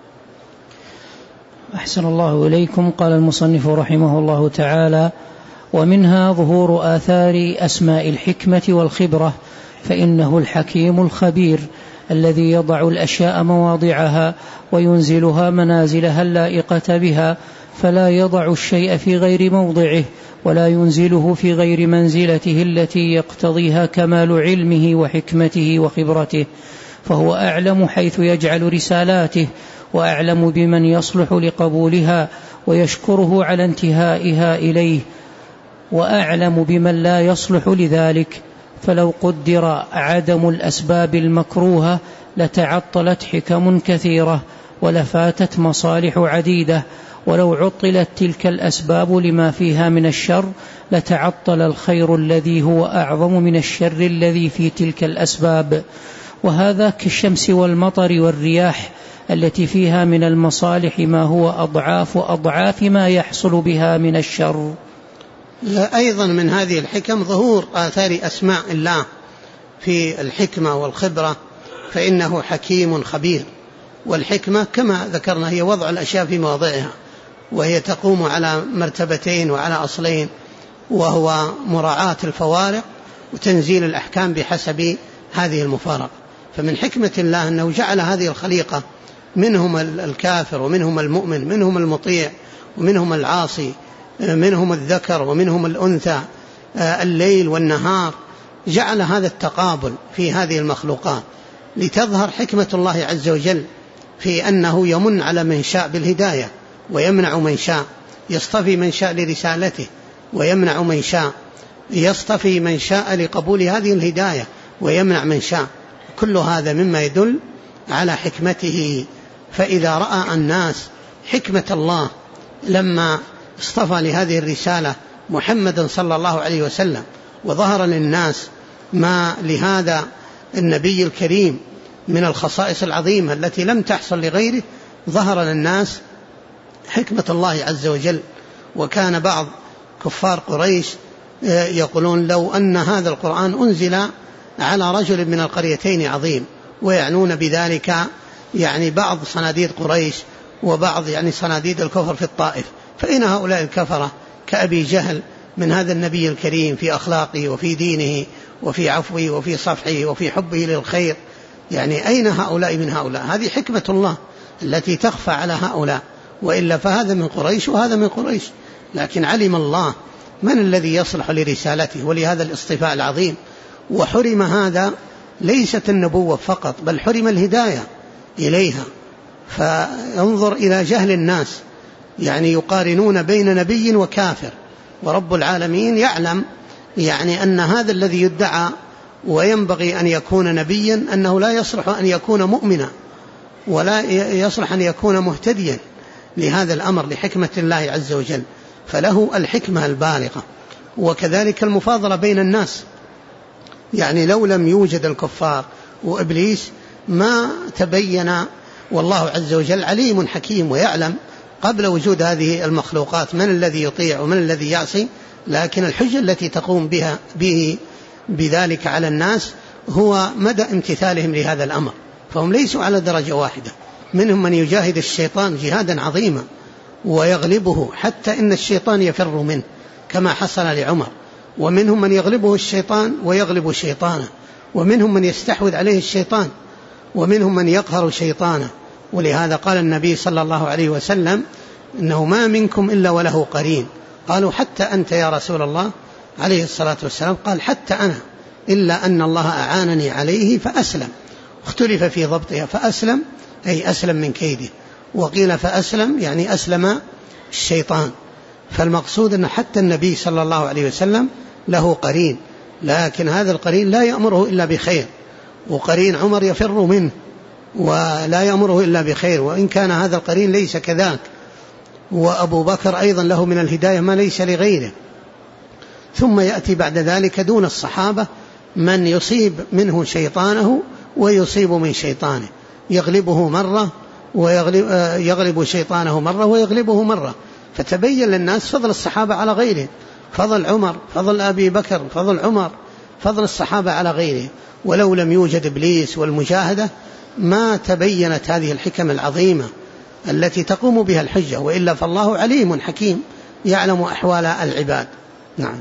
أحسن الله إليكم. قال المصنف رحمه الله تعالى: ومنها ظهور آثار أسماء الحكمة والخبرة، فإنه الحكيم الخبير الذي يضع الأشياء مواضعها وينزلها منازلها اللائقة بها، فلا يضع الشيء في غير موضعه ولا ينزله في غير منزلته التي يقتضيها كمال علمه وحكمته وخبرته، فهو أعلم حيث يجعل رسالاته، وأعلم بمن يصلح لقبولها ويشكره على انتهائها إليه، وأعلم بمن لا يصلح لذلك. فلو قدر عدم الأسباب المكروهة لتعطلت حكم كثيرة ولفاتت مصالح عديدة، ولو عطلت تلك الأسباب لما فيها من الشر لتعطل الخير الذي هو أعظم من الشر الذي في تلك الأسباب. وهذا كالشمس والمطر والرياح التي فيها من المصالح ما هو أضعاف ما يحصل بها من الشر. أيضا من هذه الحكم ظهور آثار أسماء الله في الحكمة والخبرة، فإنه حكيم خبير. والحكمة كما ذكرنا هي وضع الأشياء في مواضعها، وهي تقوم على مرتبتين وعلى أصلين، وهو مراعاة الفوارق وتنزيل الأحكام بحسب هذه المفارقة. فمن حكمة الله أنه جعل هذه الخليقة منهم الكافر ومنهم المؤمن، منهم المطيع ومنهم العاصي، منهم الذكر ومنهم الأنثى، الليل والنهار. جعل هذا التقابل في هذه المخلوقات لتظهر حكمة الله عز وجل في أنه يمن على من شاء بالهداية ويمنع من شاء، يصطفي من شاء لرسالته ويمنع من شاء، يصطفي من شاء لقبول هذه الهداية ويمنع من شاء. كل هذا مما يدل على حكمته. فإذا رأى الناس حكمة الله لما اصطفى لهذه الرسالة محمدا صلى الله عليه وسلم، وظهر للناس ما لهذا النبي الكريم من الخصائص العظيمة التي لم تحصل لغيره، ظهر للناس حكمة الله عز وجل. وكان بعض كفار قريش يقولون: لو أن هذا القرآن أنزل على رجل من القريتين عظيم، ويعنون بذلك يعني بعض صناديد قريش وبعض يعني صناديد الكفر في الطائف. فإن هؤلاء الكفرة كأبي جهل من هذا النبي الكريم في أخلاقه وفي دينه وفي عفوه وفي صفحه وفي حبه للخير، يعني أين هؤلاء من هؤلاء؟ هذه حكمة الله التي تخفى على هؤلاء، وإلا فهذا من قريش وهذا من قريش، لكن علم الله من الذي يصلح لرسالته ولهذا الاصطفاء العظيم. وحرم هذا ليست النبوة فقط، بل حرم الهداية إليها. فانظر إلى جهل الناس، يعني يقارنون بين نبي وكافر، ورب العالمين يعلم يعني أن هذا الذي يدعى وينبغي أن يكون نبيا أنه لا يصلح أن يكون مؤمنا ولا يصلح أن يكون مهتديا لهذا الأمر لحكمة الله عز وجل، فله الحكمة البالغة. وكذلك المفاضلة بين الناس، يعني لو لم يوجد الكفار وإبليس ما تبين، والله عز وجل عليم حكيم ويعلم قبل وجود هذه المخلوقات من الذي يطيع ومن الذي يعصي، لكن الحجة التي تقوم به بذلك على الناس هو مدى امتثالهم لهذا الأمر. فهم ليسوا على درجة واحدة، منهم من يجاهد الشيطان جهادا عظيما ويغلبه حتى إن الشيطان يفر منه كما حصل لعمر، ومنهم من يغلبه الشيطان ويغلب شيطانه، ومنهم من يستحوذ عليه الشيطان، ومنهم من يقهر شيطانه. ولهذا قال النبي صلى الله عليه وسلم إنه ما منكم إلا وله قرين. قالوا حتى أنت يا رسول الله عليه الصلاة والسلام؟ قال حتى أنا، إلا أن الله أعانني عليه فأسلم. اختلف في ضبطها، فأسلم أي أسلم من كيده، وقيل فأسلم يعني أسلم الشيطان. فالمقصود أن حتى النبي صلى الله عليه وسلم له قرين، لكن هذا القرين لا يأمره إلا بخير، وقرين عمر يفر منه ولا يأمره إلا بخير، وإن كان هذا القرين ليس كذاك. وأبو بكر أيضا له من الهداية ما ليس لغيره. ثم يأتي بعد ذلك دون الصحابة من يصيب منه شيطانه ويصيب من شيطانه، يغلبه مرة ويغلب شيطانه مرة ويغلبه مرة. فتبين للناس فضل الصحابة على غيره، فضل عمر، فضل أبي بكر، فضل عمر، فضل الصحابة على غيره. ولو لم يوجد إبليس والمجاهدة ما تبينت هذه الحكم العظيمة التي تقوم بها الحجة، وإلا فالله عليم حكيم يعلم أحوال العباد. نعم.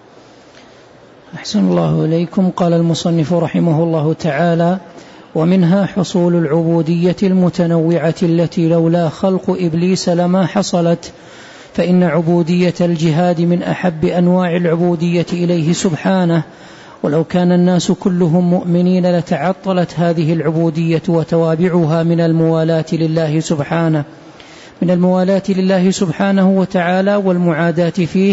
أحسن الله إليكم. قال المصنف رحمه الله تعالى: ومنها حصول العبودية المتنوعة التي لولا خلق إبليس لما حصلت، فإن عبودية الجهاد من أحب أنواع العبودية إليه سبحانه، ولو كان الناس كلهم مؤمنين لتعطلت هذه العبودية وتوابعها من الموالاة لله سبحانه وتعالى والمعاداة فيه،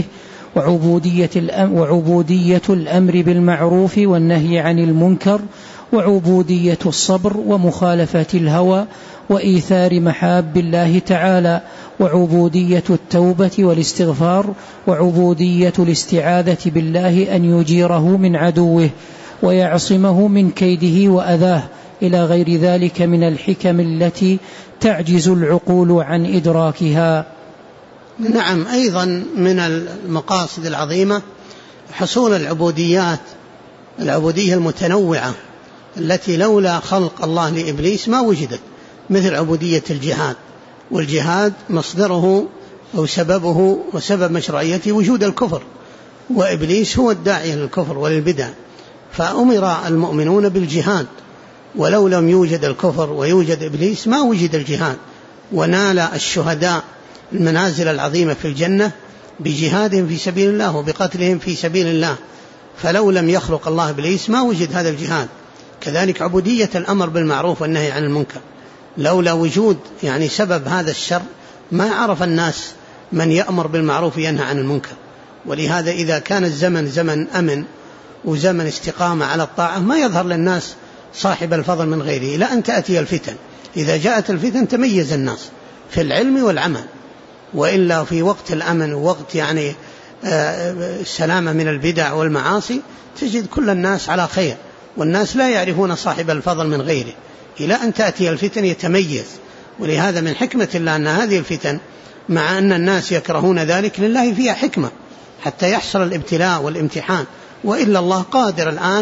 وعبودية الأمر بالمعروف والنهي عن المنكر، وعبودية الصبر ومخالفة الهوى وإيثار محاب الله تعالى، وعبودية التوبة والاستغفار، وعبودية الاستعاذة بالله أن يجيره من عدوه ويعصمه من كيده وأذاه، إلى غير ذلك من الحكم التي تعجز العقول عن إدراكها. نعم. أيضا من المقاصد العظيمة حصول العبودية المتنوعة التي لولا خلق الله لإبليس ما وجدت، مثل عبودية الجهاد. والجهاد مصدره أو سببه وسبب مشروعيته وجود الكفر، وإبليس هو الداعي للكفر وللبدع، فأمر المؤمنون بالجهاد. ولو لم يوجد الكفر ويوجد إبليس ما وجد الجهاد، ونال الشهداء المنازل العظيمة في الجنة بجهادهم في سبيل الله وبقتلهم في سبيل الله. فلو لم يخلق الله إبليس ما وجد هذا الجهاد. كذلك عبودية الأمر بالمعروف والنهي عن المنكر، لولا وجود يعني سبب هذا الشر ما عرف الناس من يأمر بالمعروف وينهى عن المنكر. ولهذا إذا كان الزمن زمن أمن وزمن استقامة على الطاعة ما يظهر للناس صاحب الفضل من غيره، لا أن تأتي الفتن. إذا جاءت الفتن تميز الناس في العلم والعمل، وإلا في وقت الأمن ووقت يعني السلامة من البدع والمعاصي تجد كل الناس على خير، والناس لا يعرفون صاحب الفضل من غيره، إلى أن تأتي الفتن يتميز. ولهذا من حكمة الله أن هذه الفتن مع أن الناس يكرهون ذلك لله فيها حكمة حتى يحصل الابتلاء والامتحان، وإلا الله قادر الآن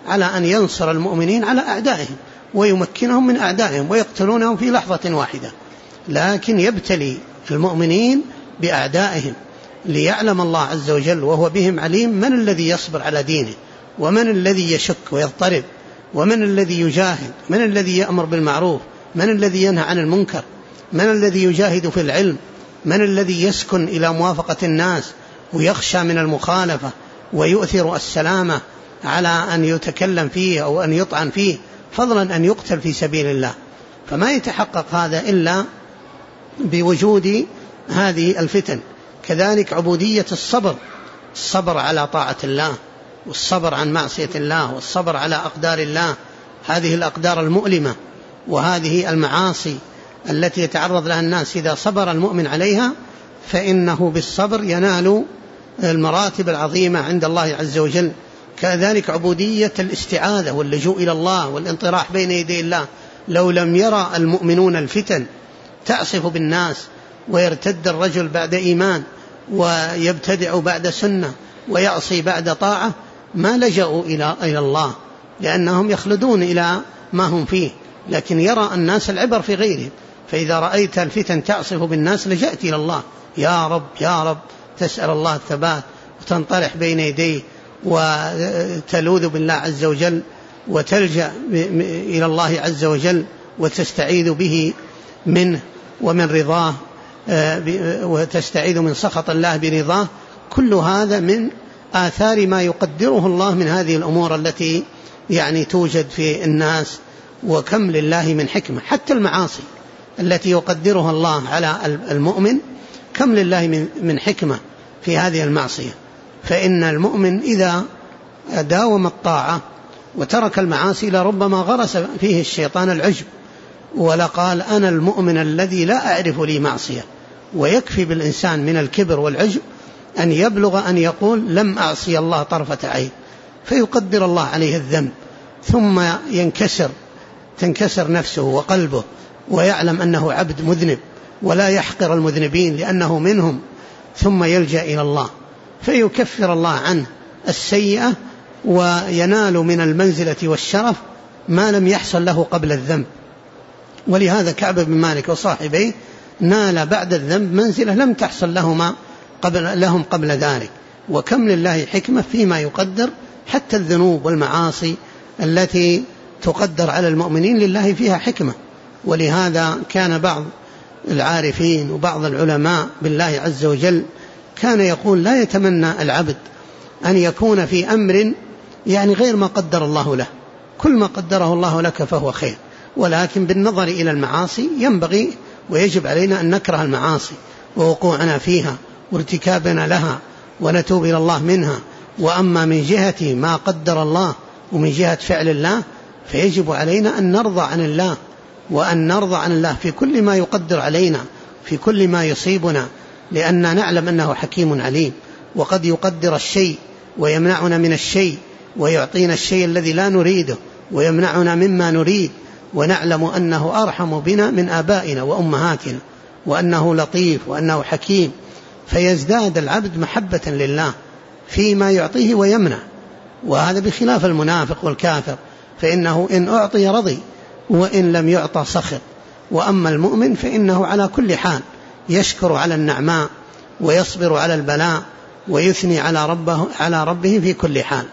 على أن ينصر المؤمنين على أعدائهم ويمكنهم من أعدائهم ويقتلونهم في لحظة واحدة، لكن يبتلي المؤمنين بأعدائهم ليعلم الله عز وجل وهو بهم عليم من الذي يصبر على دينه، ومن الذي يشك ويضطرب، ومن الذي يجاهد، من الذي يأمر بالمعروف، من الذي ينهى عن المنكر، من الذي يجاهد في العلم، من الذي يسكن إلى موافقة الناس ويخشى من المخالفة ويؤثر السلامة على أن يتكلم فيه أو أن يطعن فيه، فضلا أن يقتل في سبيل الله. فما يتحقق هذا إلا بوجود هذه الفتن. كذلك عبودية الصبر على طاعة الله، والصبر عن معصية الله، والصبر على أقدار الله، هذه الأقدار المؤلمة وهذه المعاصي التي يتعرض لها الناس، إذا صبر المؤمن عليها فإنه بالصبر ينال المراتب العظيمة عند الله عز وجل. كذلك عبودية الاستعاذة واللجوء إلى الله والانطراح بين يدي الله. لو لم يرى المؤمنون الفتن تعصف بالناس ويرتد الرجل بعد إيمان ويبتدع بعد سنة ويعصي بعد طاعة ما لجأوا إلى الله، لأنهم يخلدون إلى ما هم فيه، لكن يرى الناس العبر في غيرهم. فإذا رأيت الفتن تعصف بالناس لجأت إلى الله، يا رب يا رب، تسأل الله الثبات وتنطرح بين يديه وتلوذ بالله عز وجل وتلجأ إلى الله عز وجل وتستعيذ به منه ومن رضاه، وتستعيذ من سخط الله برضاه. كل هذا من آثار ما يقدره الله من هذه الأمور التي توجد في الناس. وكم لله من حكمة، حتى المعاصي التي يقدرها الله على المؤمن كم لله من حكمة في هذه المعصية. فإن المؤمن إذا داوم الطاعة وترك المعاصي لربما غرس فيه الشيطان العجب، ولقال أنا المؤمن الذي لا أعرف لي معصية. ويكفي بالإنسان من الكبر والعجب أن يبلغ أن يقول لم أعصي الله طرفة عين، فيقدر الله عليه الذنب، ثم تنكسر نفسه وقلبه ويعلم أنه عبد مذنب ولا يحقر المذنبين لأنه منهم، ثم يلجأ إلى الله فيكفر الله عنه السيئة وينال من المنزلة والشرف ما لم يحصل له قبل الذنب. ولهذا كعب بن مالك وصاحبيه نال بعد الذنب منزلة لم تحصل لهم قبل ذلك. وكم لله حكمة فيما يقدر، حتى الذنوب والمعاصي التي تقدر على المؤمنين لله فيها حكمة. ولهذا كان بعض العارفين وبعض العلماء بالله عز وجل كان يقول لا يتمنى العبد أن يكون في أمر غير ما قدر الله له، كل ما قدره الله لك فهو خير، ولكن بالنظر إلى المعاصي ينبغي ويجب علينا أن نكره المعاصي ووقوعنا فيها وارتكابنا لها ونتوب إلى الله منها. وأما من جهة ما قدر الله ومن جهة فعل الله فيجب علينا أن نرضى عن الله، وأن نرضى عن الله في كل ما يقدر علينا، في كل ما يصيبنا، لأننا نعلم أنه حكيم عليم. وقد يقدر الشيء ويمنعنا من الشيء ويعطينا الشيء الذي لا نريده ويمنعنا مما نريد، ونعلم أنه أرحم بنا من آبائنا وأمهاتنا، وأنه لطيف وأنه حكيم، فيزداد العبد محبة لله فيما يعطيه ويمنع. وهذا بخلاف المنافق والكافر، فإنه إن أعطي رضي وإن لم يعطى سخط. وأما المؤمن فإنه على كل حال يشكر على النعماء ويصبر على البلاء ويثني على ربه في كل حال.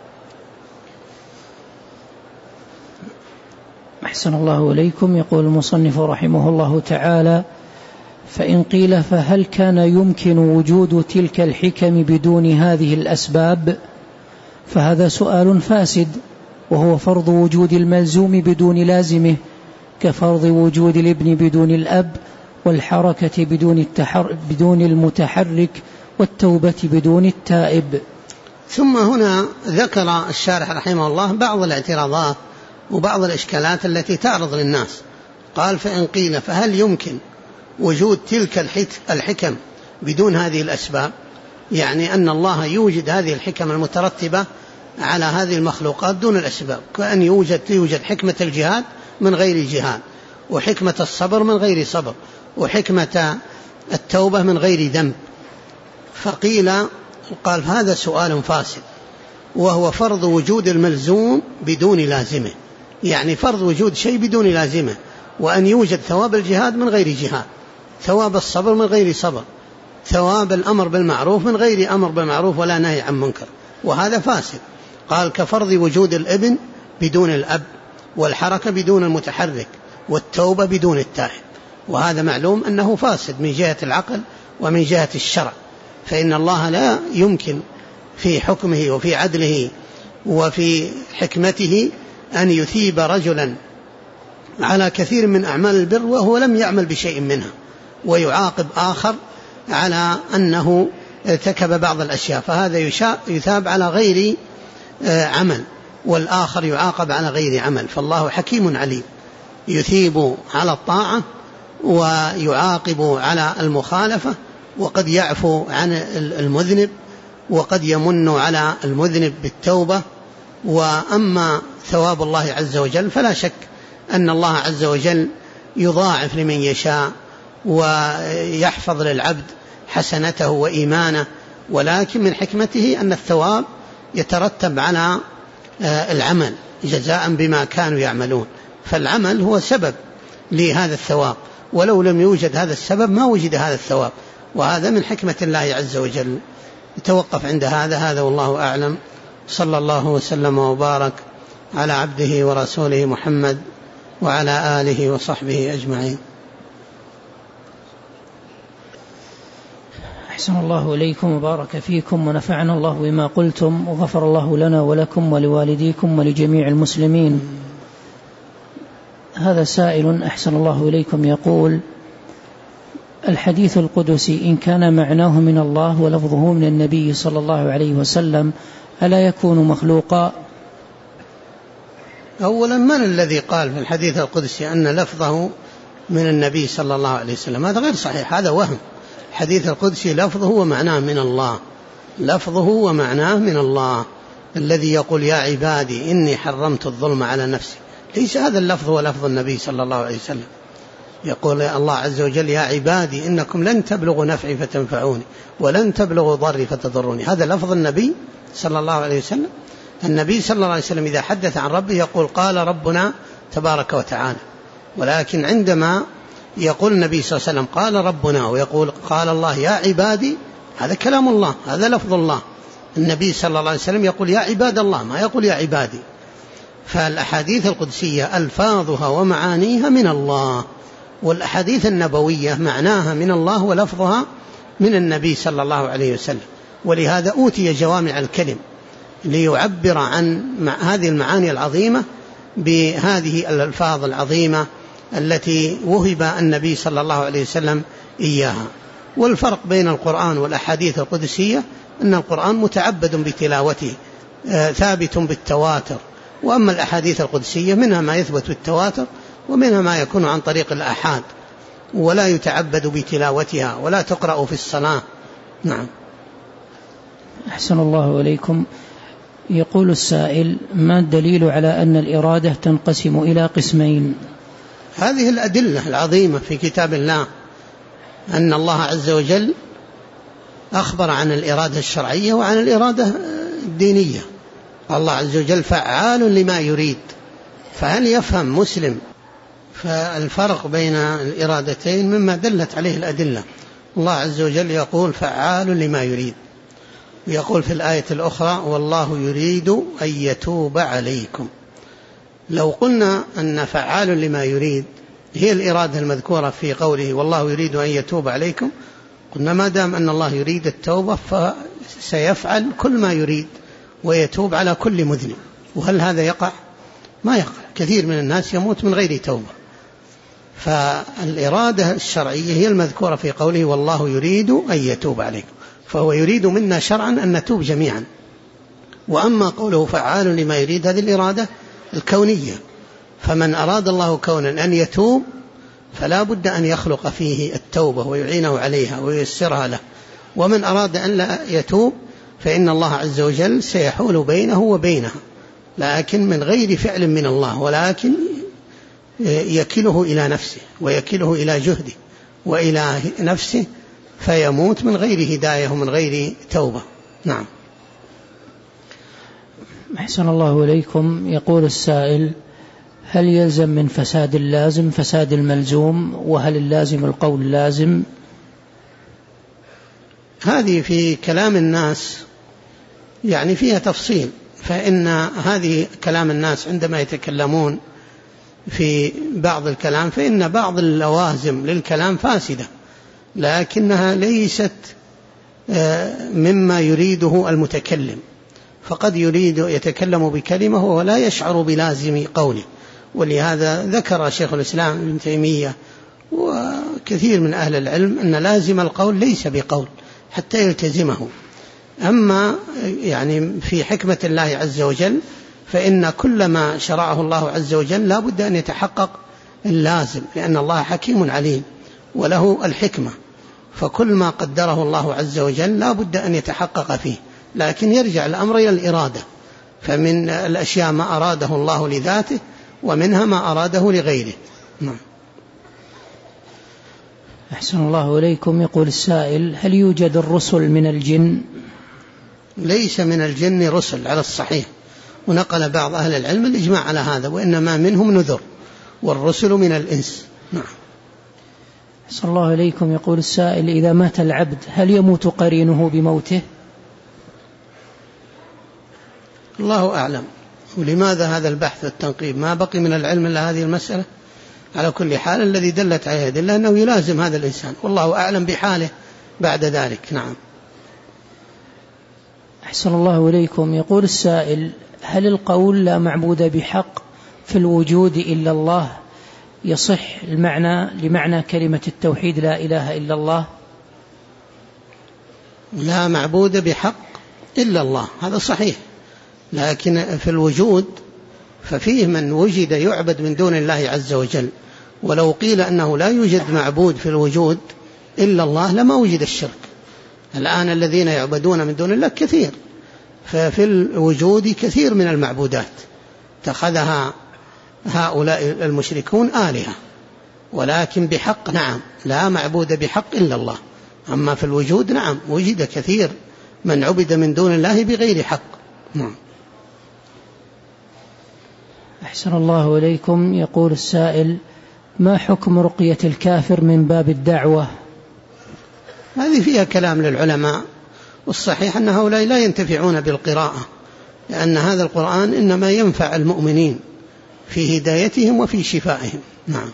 أحسن الله إليكم. يقول المصنف رحمه الله تعالى: فإن قيل فهل كان يمكن وجود تلك الحكم بدون هذه الأسباب؟ فهذا سؤال فاسد، وهو فرض وجود الملزوم بدون لازمه، كفرض وجود الابن بدون الأب، والحركة بدون المتحرك، والتوبة بدون التائب. ثم هنا ذكر الشارح رحمه الله بعض الاعتراضات وبعض الإشكالات التي تعرض للناس. قال: فإن قيل فهل يمكن وجود تلك الحكم بدون هذه الأسباب؟ أن الله يوجد هذه الحكم المترتبة على هذه المخلوقات دون الأسباب، كأن يوجد حكمة الجهاد من غير جهاد، وحكمة الصبر من غير صبر، وحكمة التوبة من غير ذنب. قال هذا سؤال فاسد، وهو فرض وجود الملزوم بدون لازمه، يعني فرض وجود شيء بدون لازمه، وأن يوجد ثواب الجهاد من غير جهاد، ثواب الصبر من غير صبر، ثواب الأمر بالمعروف من غير أمر بالمعروف ولا نهي عن منكر، وهذا فاسد. قال كفرض وجود الابن بدون الأب، والحركة بدون المتحرك، والتوبة بدون التائب، وهذا معلوم أنه فاسد من جهة العقل ومن جهة الشرع، فإن الله لا يمكن في حكمه وفي عدله وفي حكمته أن يثيب رجلا على كثير من أعمال البر وهو لم يعمل بشيء منها، ويعاقب آخر على أنه ارتكب بعض الأشياء، فهذا يثاب على غير عمل، والآخر يعاقب على غير عمل. فالله حكيم عليم، يثيب على الطاعة ويعاقب على المخالفة، وقد يعفو عن المذنب، وقد يمن على المذنب بالتوبة. وأما ثواب الله عز وجل فلا شك أن الله عز وجل يضاعف لمن يشاء ويحفظ للعبد حسنته وإيمانه، ولكن من حكمته أن الثواب يترتب على العمل جزاء بما كانوا يعملون، فالعمل هو سبب لهذا الثواب، ولو لم يوجد هذا السبب ما وجد هذا الثواب، وهذا من حكمة الله عز وجل. نتوقف عند هذا والله أعلم. صلى الله وسلم وبارك على عبده ورسوله محمد وعلى آله وصحبه أجمعين. أحسن الله إليكم وبارك فيكم ونفعنا الله بما قلتم، وغفر الله لنا ولكم ولوالديكم ولجميع المسلمين. هذا سائل أحسن الله إليكم يقول: الحديث القدسي إن كان معناه من الله ولفظه من النبي صلى الله عليه وسلم ألا يكون مخلوقا؟ أولا، من الذي قال في الحديث القدسي أن لفظه من النبي صلى الله عليه وسلم؟ هذا غير صحيح، هذا وهم. الحديث القدسي لفظه ومعناه من الله، لفظه ومعناه من الله. الذي يقول يا عبادي إني حرمت الظلم على نفسي، ليس هذا اللفظ هو لفظ النبي صلى الله عليه وسلم. يقول الله عز وجل يا عبادي إنكم لن تبلغوا نفعي فتنفعوني ولن تبلغوا ضري فتضروني، هذا لفظ النبي صلى الله عليه وسلم. النبي صلى الله عليه وسلم إذا حدث عن ربه يقول قال ربنا تبارك وتعالى، ولكن عندما يقول النبي صلى الله عليه وسلم قال ربنا ويقول قال الله يا عبادي، هذا كلام الله، هذا لفظ الله. النبي صلى الله عليه وسلم يقول يا عباد الله، ما يقول يا عبادي. فالأحاديث القدسية ألفاظها ومعانيها من الله، والأحاديث النبوية معناها من الله ولفظها من النبي صلى الله عليه وسلم. ولهذا أوتي جوامع الكلم ليعبر عن هذه المعاني العظيمة بهذه الألفاظ العظيمة التي وهب النبي صلى الله عليه وسلم إياها. والفرق بين القرآن والأحاديث القدسية أن القرآن متعبد بتلاوته ثابت بالتواتر، وأما الأحاديث القدسية منها ما يثبت بالتواتر ومنها ما يكون عن طريق الآحاد ولا يتعبد بتلاوتها ولا تقرأ في الصلاة. نعم. أحسن الله إليكم. يقول السائل: ما الدليل على أن الإرادة تنقسم إلى قسمين؟ هذه الأدلة العظيمة في كتاب الله، أن الله عز وجل أخبر عن الإرادة الشرعية وعن الإرادة الدينية. الله عز وجل فعال لما يريد، فهل يفهم مسلم فالفرق بين الإرادتين مما دلت عليه الأدلة؟ الله عز وجل يقول فعال لما يريد، ويقول في الآية الأخرى والله يريد أن يتوب عليكم. لو قلنا أن فعال لما يريد هي الإرادة المذكورة في قوله والله يريد أن يتوب عليكم، قلنا ما دام أن الله يريد التوبة فسيفعل كل ما يريد ويتوب على كل مذنب. وهل هذا يقع؟ ما يقع. كثير من الناس يموت من غير توبة. فالإرادة الشرعية هي المذكورة في قوله والله يريد أن يتوب عليكم، فهو يريد منا شرعا أن نتوب جميعا. وأما قوله فعال لما يريد هذه الإرادة الكونية، فمن أراد الله كونا أن يتوب فلا بد أن يخلق فيه التوبة ويعينه عليها وييسرها له، ومن أراد أن لا يتوب فإن الله عز وجل سيحول بينه وبينها، لكن من غير فعل من الله، ولكن يكله إلى نفسه ويكله إلى جهده وإلى نفسه، فيموت من غير هداية ومن غير توبة. نعم. أحسن الله إليكم. يقول السائل: هل يلزم من فساد اللازم فساد الملزوم، وهل اللازم القول لازم؟ هذه في كلام الناس يعني فيها تفصيل، فإن هذه كلام الناس عندما يتكلمون في بعض الكلام فإن بعض اللوازم للكلام فاسدة، لكنها ليست مما يريده المتكلم، فقد يريد يتكلم بكلمة وهو لا يشعر بلازم قوله. ولهذا ذكر شيخ الإسلام ابن تيمية وكثير من أهل العلم أن لازم القول ليس بقول حتى يلتزمه. أما يعني في حكمة الله عز وجل فإن كل ما شرعه الله عز وجل لا بد أن يتحقق اللازم، لأن الله حكيم عليم وله الحكمة، فكل ما قدره الله عز وجل لا بد أن يتحقق فيه، لكن يرجع الأمر إلى الإرادة، فمن الأشياء ما أراده الله لذاته ومنها ما أراده لغيره. نعم. أحسن الله إليكم. يقول السائل: هل يوجد الرسل من الجن؟ ليس من الجن رسل على الصحيح، ونقل بعض أهل العلم الإجماع على هذا، وإنما منهم نذر، والرسل من الإنس. نعم. أحسن الله إليكم. يقول السائل: إذا مات العبد هل يموت قرينه بموته؟ الله أعلم. ولماذا هذا البحث والتنقيب؟ ما بقي من العلم إلا هذه المسألة. على كل حال الذي دلت عليه دلة أنه يلازم هذا الإنسان، والله أعلم بحاله بعد ذلك. نعم. أحسن الله إليكم. يقول السائل: هل القول لا معبود بحق في الوجود إلا الله يصح المعنى لمعنى كلمة التوحيد لا إله إلا الله؟ لا معبود بحق إلا الله، هذا صحيح، لكن في الوجود ففيه من وجد يعبد من دون الله عز وجل، ولو قيل أنه لا يوجد معبود في الوجود إلا الله لما وجد الشرك. الآن الذين يعبدون من دون الله كثير، ففي الوجود كثير من المعبودات اتخذها هؤلاء المشركون آلهة، ولكن بحق نعم لا معبود بحق إلا الله. أما في الوجود نعم وجد كثير من عبد من دون الله بغير حق. نعم. أحسن الله إليكم. يقول السائل: ما حكم رقية الكافر من باب الدعوة؟ هذه فيها كلام للعلماء، والصحيح أن هؤلاء لا ينتفعون بالقراءة، لأن هذا القرآن إنما ينفع المؤمنين في هدايتهم وفي شفائهم. نعم.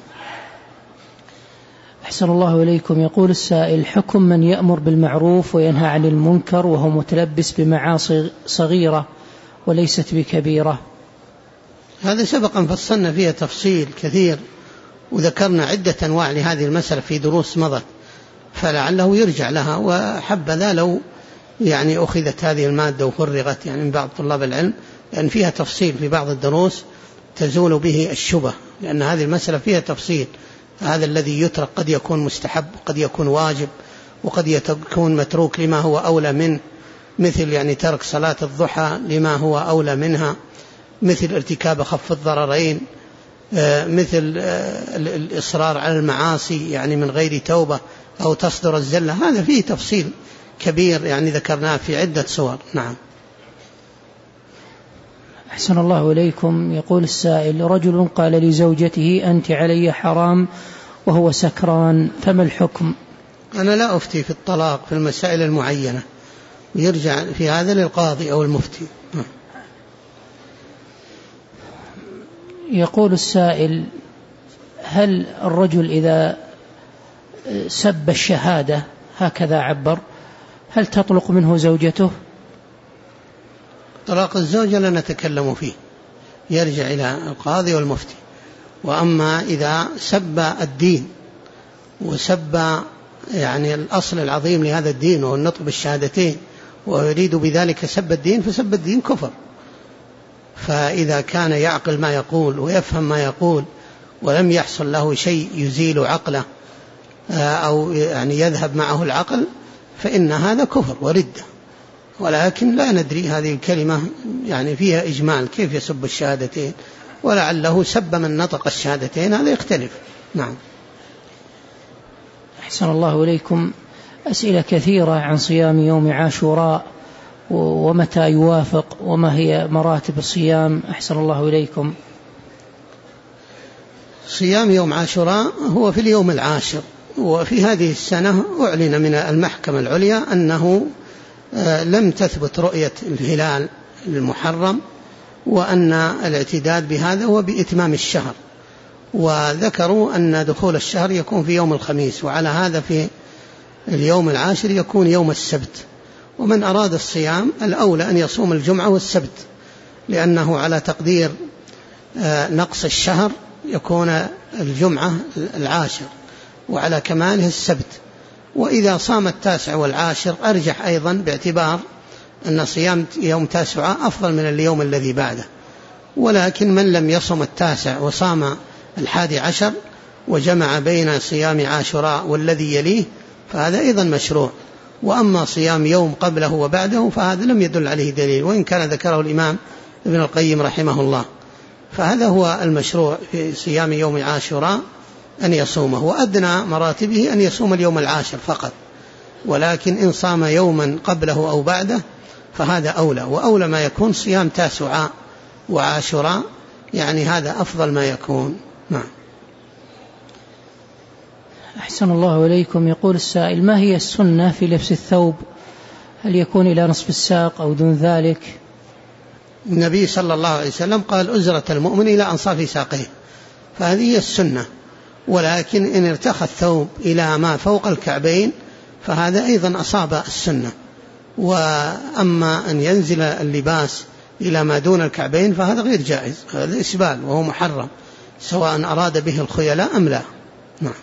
أحسن الله إليكم. يقول السائل: حكم من يأمر بالمعروف وينهى عن المنكر وهو متلبس بمعاصي صغيرة وليست بكبيرة؟ هذا سبقا فصلنا فيها تفصيل كثير، وذكرنا عدة أنواع لهذه المسألة في دروس مضت، فلعله يرجع لها، وحبذا لو يعني أخذت هذه المادة وفرغت يعني من بعض طلاب العلم، لأن فيها تفصيل في بعض الدروس تزول به الشبه، لأن هذه المسألة فيها تفصيل. هذا الذي يترك قد يكون مستحب، قد يكون واجب، وقد يكون متروك لما هو أولى منه، مثل يعني ترك صلاة الضحى لما هو أولى منها، مثل ارتكاب خف الضررين، مثل الإصرار على المعاصي يعني من غير توبة أو تصدر الزلة. هذا فيه تفصيل كبير يعني ذكرناه في عدة صور. نعم. أحسن الله إليكم. يقول السائل: رجل قال لزوجته: أنت علي حرام وهو سكران، فما الحكم؟ أنا لا أفتي في الطلاق في المسائل المعينة، ويرجع في هذا للقاضي أو المفتي. يقول السائل: هل الرجل إذا سب الشهادة هكذا عبر هل تطلق منه زوجته؟ طلاق الزوجة لا نتكلم فيه، يرجع إلى القاضي والمفتي. وأما إذا سب الدين وسب يعني الأصل العظيم لهذا الدين وهو النطق بالشهادتين ويريد بذلك سب الدين، فسب الدين كفر. فإذا كان يعقل ما يقول ويفهم ما يقول ولم يحصل له شيء يزيل عقله أو يعني يذهب معه العقل، فإن هذا كفر وردة. ولكن لا ندري هذه الكلمة يعني فيها إجمال كيف يسب الشهادتين، ولعله سب من نطق الشهادتين، هذا يختلف. نعم. أحسن الله إليكم. أسئلة كثيرة عن صيام يوم عاشوراء ومتى يوافق، وما هي مراتب الصيام؟ أحسن الله إليكم. صيام يوم عاشوراء هو في اليوم العاشر، وفي هذه السنة أعلن من المحكمة العليا أنه لم تثبت رؤية الهلال المحرم، وأن الاعتداد بهذا هو بإتمام الشهر، وذكروا أن دخول الشهر يكون في يوم الخميس، وعلى هذا في اليوم العاشر يكون يوم السبت. ومن أراد الصيام الأولى أن يصوم الجمعة والسبت، لأنه على تقدير نقص الشهر يكون الجمعة العاشر، وعلى كماله السبت. وإذا صام التاسع والعاشر أرجح أيضا، باعتبار أن صيام يوم تاسع أفضل من اليوم الذي بعده. ولكن من لم يصم التاسع وصام 11 وجمع بين صيام عاشوراء والذي يليه فهذا أيضا مشروع. وأما صيام يوم قبله وبعده فهذا لم يدل عليه دليل، وإن كان ذكره الإمام ابن القيم رحمه الله. فهذا هو المشروع في صيام يوم عاشوراء أن يصومه، وأدنى مراتبه أن يصوم اليوم العاشر فقط. ولكن إن صام يوما قبله أو بعده فهذا أولى، وأولى ما يكون صيام تاسعاء وعاشوراء، يعني هذا أفضل ما يكون. نعم. أحسن الله إليكم. يقول السائل: ما هي السنة في لبس الثوب؟ هل يكون إلى نصف الساق أو دون ذلك؟ النبي صلى الله عليه وسلم قال: أزرة المؤمن إلى أنصاف ساقيه، فهذه هي السنة. ولكن إن ارتخى الثوب إلى ما فوق الكعبين فهذا أيضا أصاب السنة. وأما أن ينزل اللباس إلى ما دون الكعبين فهذا غير جائز، هذا إسبال وهو محرم، سواء أراد به الخيلاء أم لا. نعم.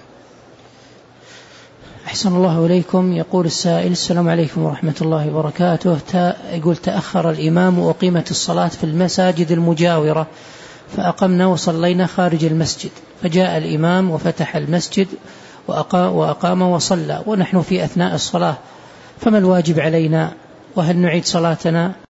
أحسن الله إليكم. يقول السائل: السلام عليكم ورحمة الله وبركاته. يقول: تأخر الإمام وأقيمت الصلاة في المساجد المجاورة، فأقمنا وصلينا خارج المسجد، فجاء الإمام وفتح المسجد وأقام وصلى، ونحن في أثناء الصلاة، فما الواجب علينا؟ وهل نعيد صلاتنا